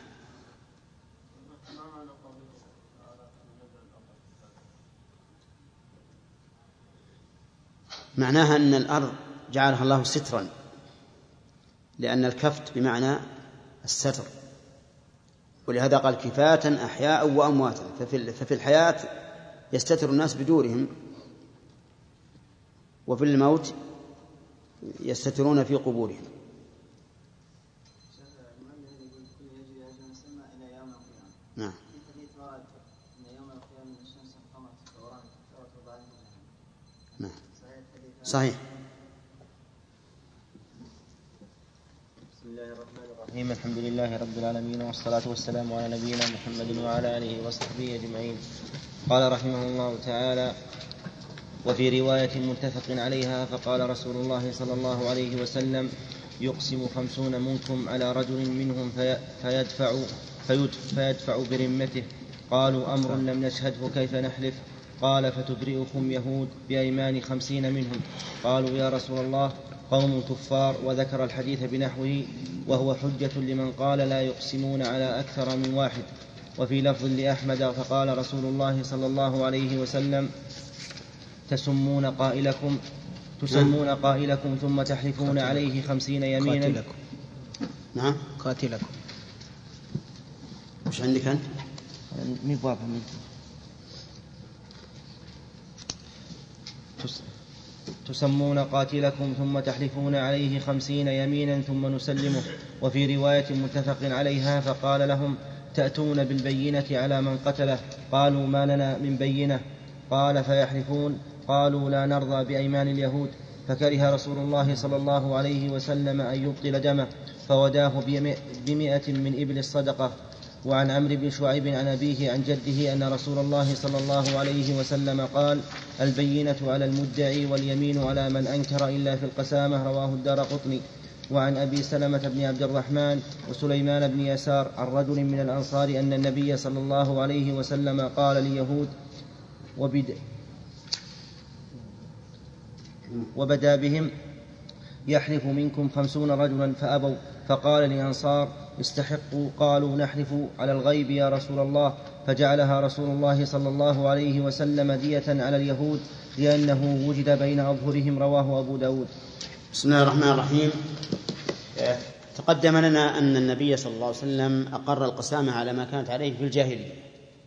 S2: معناها أن الأرض جعلها الله سترا، لأن الكفت بمعنى الستر، ولهذا قال كفاة أحياء وأمواتا. ففي, ففي الحياة يستتر الناس بدورهم، وفي الموت يستترون في قبورهم. نعم. نعم صحيح.
S5: بسم الله الرحمن الرحيم. الحمد لله رب العالمين، والصلاة والسلام على نبينا محمد وعلى آله وصحبه أجمعين. قال رحمه الله تعالى: وفي رواية متفق عليها فقال رسول الله صلى الله عليه وسلم: يقسم خمسون منكم على رجل منهم في فيدفع, فيدفع برمته. قالوا: أمر لم نشهده كيف نحلف؟ قال: فتبرئكم يهود بأيمان خمسين منهم. قالوا: يا رسول الله، قوم كفار. وذكر الحديث بنحوه، وهو حجة لمن قال لا يقسمون على أكثر من واحد. وفي لفظ لأحمد: فقال رسول الله صلى الله عليه وسلم: تسمون قائلكم تسمون قائلكم ثم تحلفون عليه خمسين يمينا.
S2: قاتلكم. نعم قاتلكم. مش عندك أنت؟
S5: مبابا تسمون قاتلكم ثم تحلفون عليه خمسين يمينا ثم نسلمه. وفي رواية متفق عليها فقال لهم: تأتون بالبينة على من قتله. قالوا: ما لنا من بينة. قال: فيحلفون. قالوا: لا نرضى بأيمان اليهود. فكره رسول الله صلى الله عليه وسلم أن يبطل دمه، فوداه بمئة من إبل الصدقة. وعن عمرو بن شعيب عن أبيه عن جده أن رسول الله صلى الله عليه وسلم قال: البينة على المدعي واليمين على من أنكر إلا في القسامة. رواه الدارقطني. وعن أبي سلمة بن عبد الرحمن وسليمان بن يسار عن رجل من الأنصار أن النبي صلى الله عليه وسلم قال ليهود وبد وبدا بهم: يحلف منكم خمسون رجلا فأبوا. فقال للأنصار: استحقوا قالوا نحلف على الغيب يا رسول الله، فجعلها رسول الله صلى الله عليه وسلم دية على اليهود لأنه وجد بين أظهرهم. رواه أبو داود.
S2: بسم الله الرحمن الرحيم. تقدم لنا أن النبي صلى الله عليه وسلم أقر القسامة على ما كانت عليه في الجاهلية،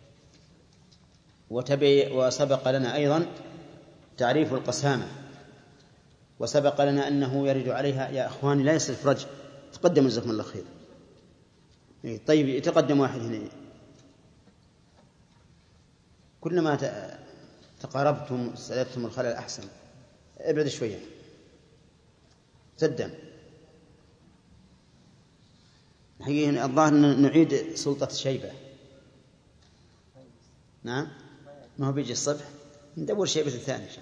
S2: وسبق لنا أيضا تعريف القسامة، وسبق لنا أنه يرد عليها يا أخواني لا يصرف رجل. تقدم جزاكم الله خير. طيب يتقدم واحد هنا. كلما تقاربتم استعدتم الخلل أحسن. ابعد شوية. تقدم. حقيقة الظاهر نعيد سلطة الشيبة. نعم ما هو بيجي الصبح ندور شيبة الثاني إن شاء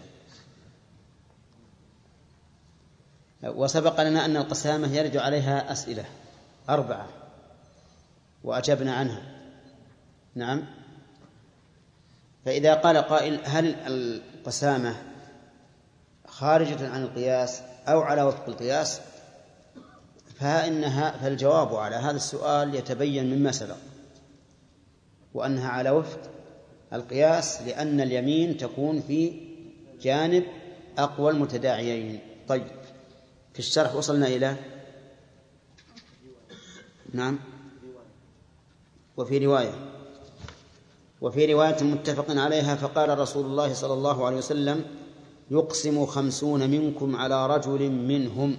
S2: الله. وسبق لنا أن القسامة يرد عليها أسئلة أربعة وأجبنا عنها. نعم. فإذا قال قائل هل القسامة خارجة عن القياس أو على وفق القياس، فإنها فالجواب على هذا السؤال يتبين مما سبق، وأنها على وفق القياس، لأن اليمين تكون في جانب أقوى المتداعيين. طيب في الشرح وصلنا إلى نعم وفي رواية وفي رواية متفق عليها فقال رسول الله صلى الله عليه وسلم يقسم خمسون منكم على رجل منهم.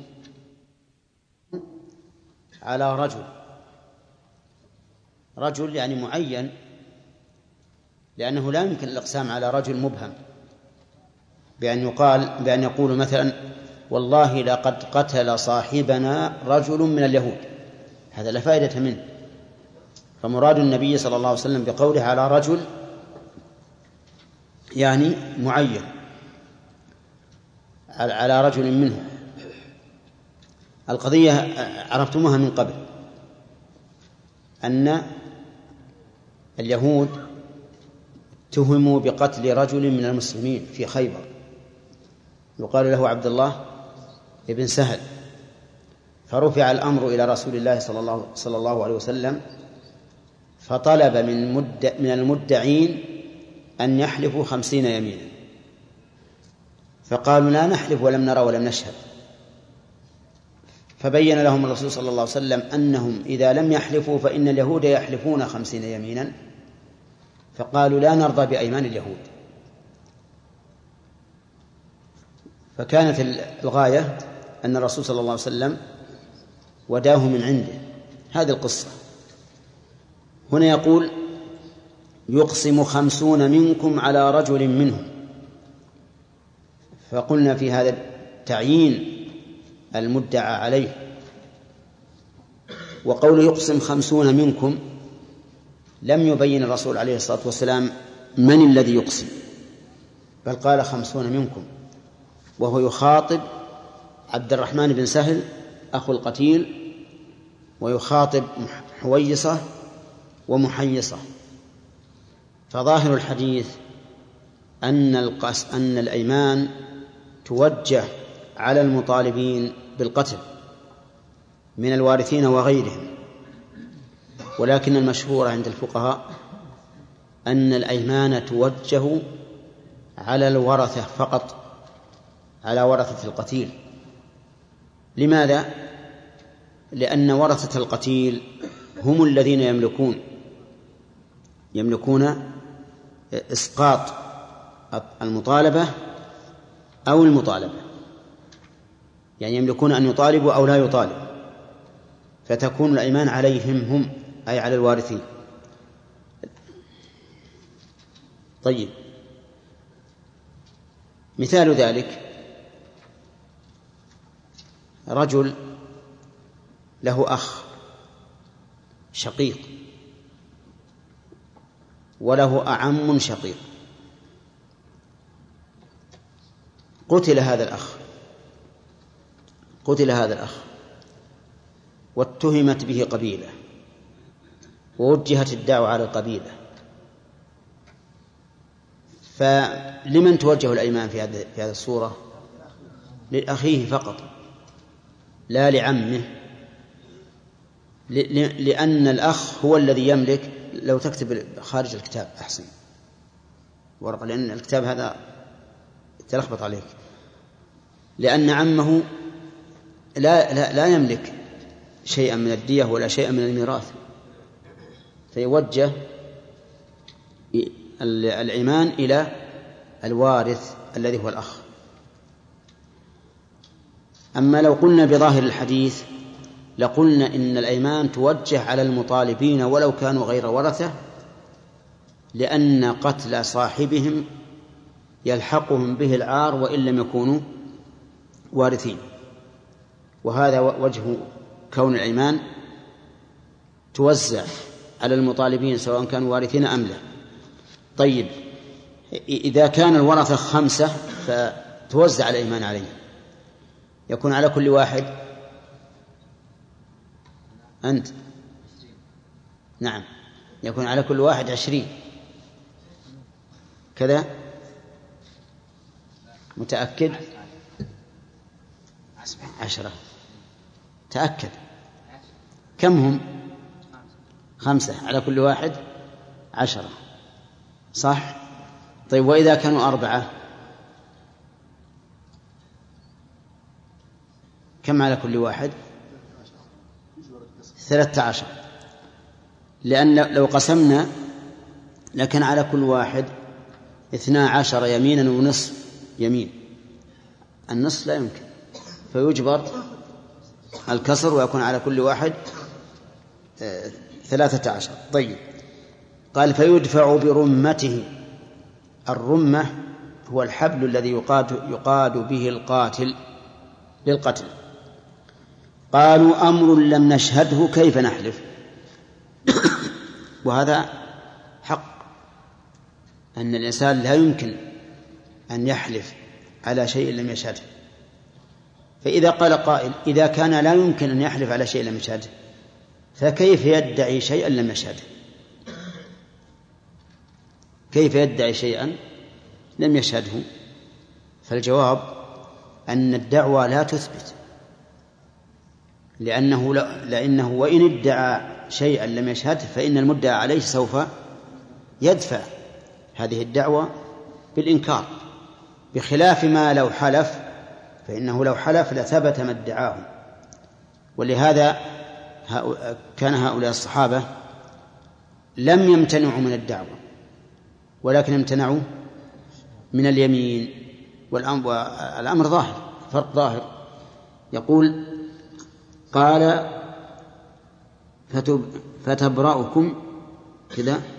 S2: على رجل، رجل يعني معين، لأنه لا يمكن الإقسام على رجل مبهم بأن يقال بأن يقول مثلا والله لقد قتل صاحبنا رجل من اليهود، هذا لا فائدة منه. فمراد النبي صلى الله عليه وسلم بقوله على رجل يعني معين، على رجل منه. القضية عرفتموها من قبل، أن اليهود تهموا بقتل رجل من المسلمين في خيبر يقال له عبد الله ابن سهل، فرفع الأمر إلى رسول الله صلى الله, صلى الله عليه وسلم، فطلب من, مد من المدعين أن يحلفوا خمسين يمينا، فقالوا لا نحلف ولم نرى ولم نشهد. فبين لهم الرسول صلى الله عليه وسلم أنهم إذا لم يحلفوا فإن اليهود يحلفون خمسين يمينا، فقالوا لا نرضى بأيمان اليهود. فكانت الغاية أن الرسول صلى الله عليه وسلم وداه من عنده. هذه القصة. هنا يقول يقسم خمسون منكم على رجل منهم، فقلنا في هذا تعيين المدعى عليه. وقول يقسم خمسون منكم لم يبين الرسول عليه الصلاة والسلام من الذي يقسم، بل قال خمسون منكم، وهو يخاطب عبد الرحمن بن سهل أخو القتيل، ويخاطب حويصة ومحيصة. فظاهر الحديث أن القس أن الأيمان توجه على المطالبين بالقتل من الوارثين وغيرهم، ولكن المشهور عند الفقهاء أن الأيمان توجه على الورثة فقط، على ورثة القتيل. لماذا؟ لأن ورثة القتيل هم الذين يملكون يملكون إسقاط المطالبة أو المطالبة، يعني يملكون أن يطالبوا أو لا يطالبوا، فتكون الأيمان عليهم هم، أي على الوارثين. طيب مثال ذلك رجل له أخ شقيق وله أعم شقيق، قتل هذا الأخ قتل هذا الأخ واتهمت به قبيلة ووجهت الدعوة على القبيلة، فلمن توجه الأيمان في هذه في هذه الصورة؟ لأخيه فقط لا لعمه. لأن الأخ هو الذي يملك. لو تكتب خارج الكتاب أحسن ورقة، لأن الكتاب هذا تلخبط عليك. لأن عمه لا, لا, لا يملك شيئا من الدية ولا شيئا من الميراث، فيوجه العمان إلى الوارث الذي هو الأخ. أما لو قلنا بظاهر الحديث لقلنا إن الأيمان توجه على المطالبين ولو كانوا غير ورثة، لأن قتل صاحبهم يلحقهم به العار وإن لم يكونوا وارثين. وهذا وجه كون الأيمان توزع على المطالبين سواء كانوا وارثين أم لا. طيب، إذا كان الورثة خمسة فتوزع الأيمان عليهم، يكون على كل واحد أنت نعم يكون على كل واحد عشرين كذا. متأكد؟ عشرة. تأكد. كم هم؟ خمسة على كل واحد عشرة، صح؟ طيب، وإذا كانوا أربعة كم على كل واحد؟ ثلاثة عشر. لأن لو قسمنا لكن على كل واحد اثنا عشر يمينا ونصف يمين، النصف لا يمكن، فيجبر الكسر ويكون على كل واحد ثلاثة عشر. طيب، قال فيدفع برمته. الرمة هو الحبل الذي يقاد, يقاد به القاتل للقتل. قالوا أمر لم نشهده كيف نحلف؟ وهذا حق، أن الإنسان لا يمكن أن يحلف على شيء لم يشهده. فإذا قال قائل إذا كان لا يمكن أن يحلف على شيء لم يشهده فكيف يدعي شيئا لم يشهده؟ كيف يدعي شيئا لم يشهده؟ فالجواب أن الدعوة لا تثبت، لأنه لأنه وإن ادعى شيئا لم يشهده فإن المدعى عليه سوف يدفع هذه الدعوة بالإنكار، بخلاف ما لو حلف، فإنه لو حلف لثبت ما ادعاه. ولهذا كان هؤلاء الصحابة لم يمتنعوا من الدعوة ولكن امتنعوا من اليمين. والأمر ظاهر، فرق ظاهر. يقول قال فتبرأكم كذا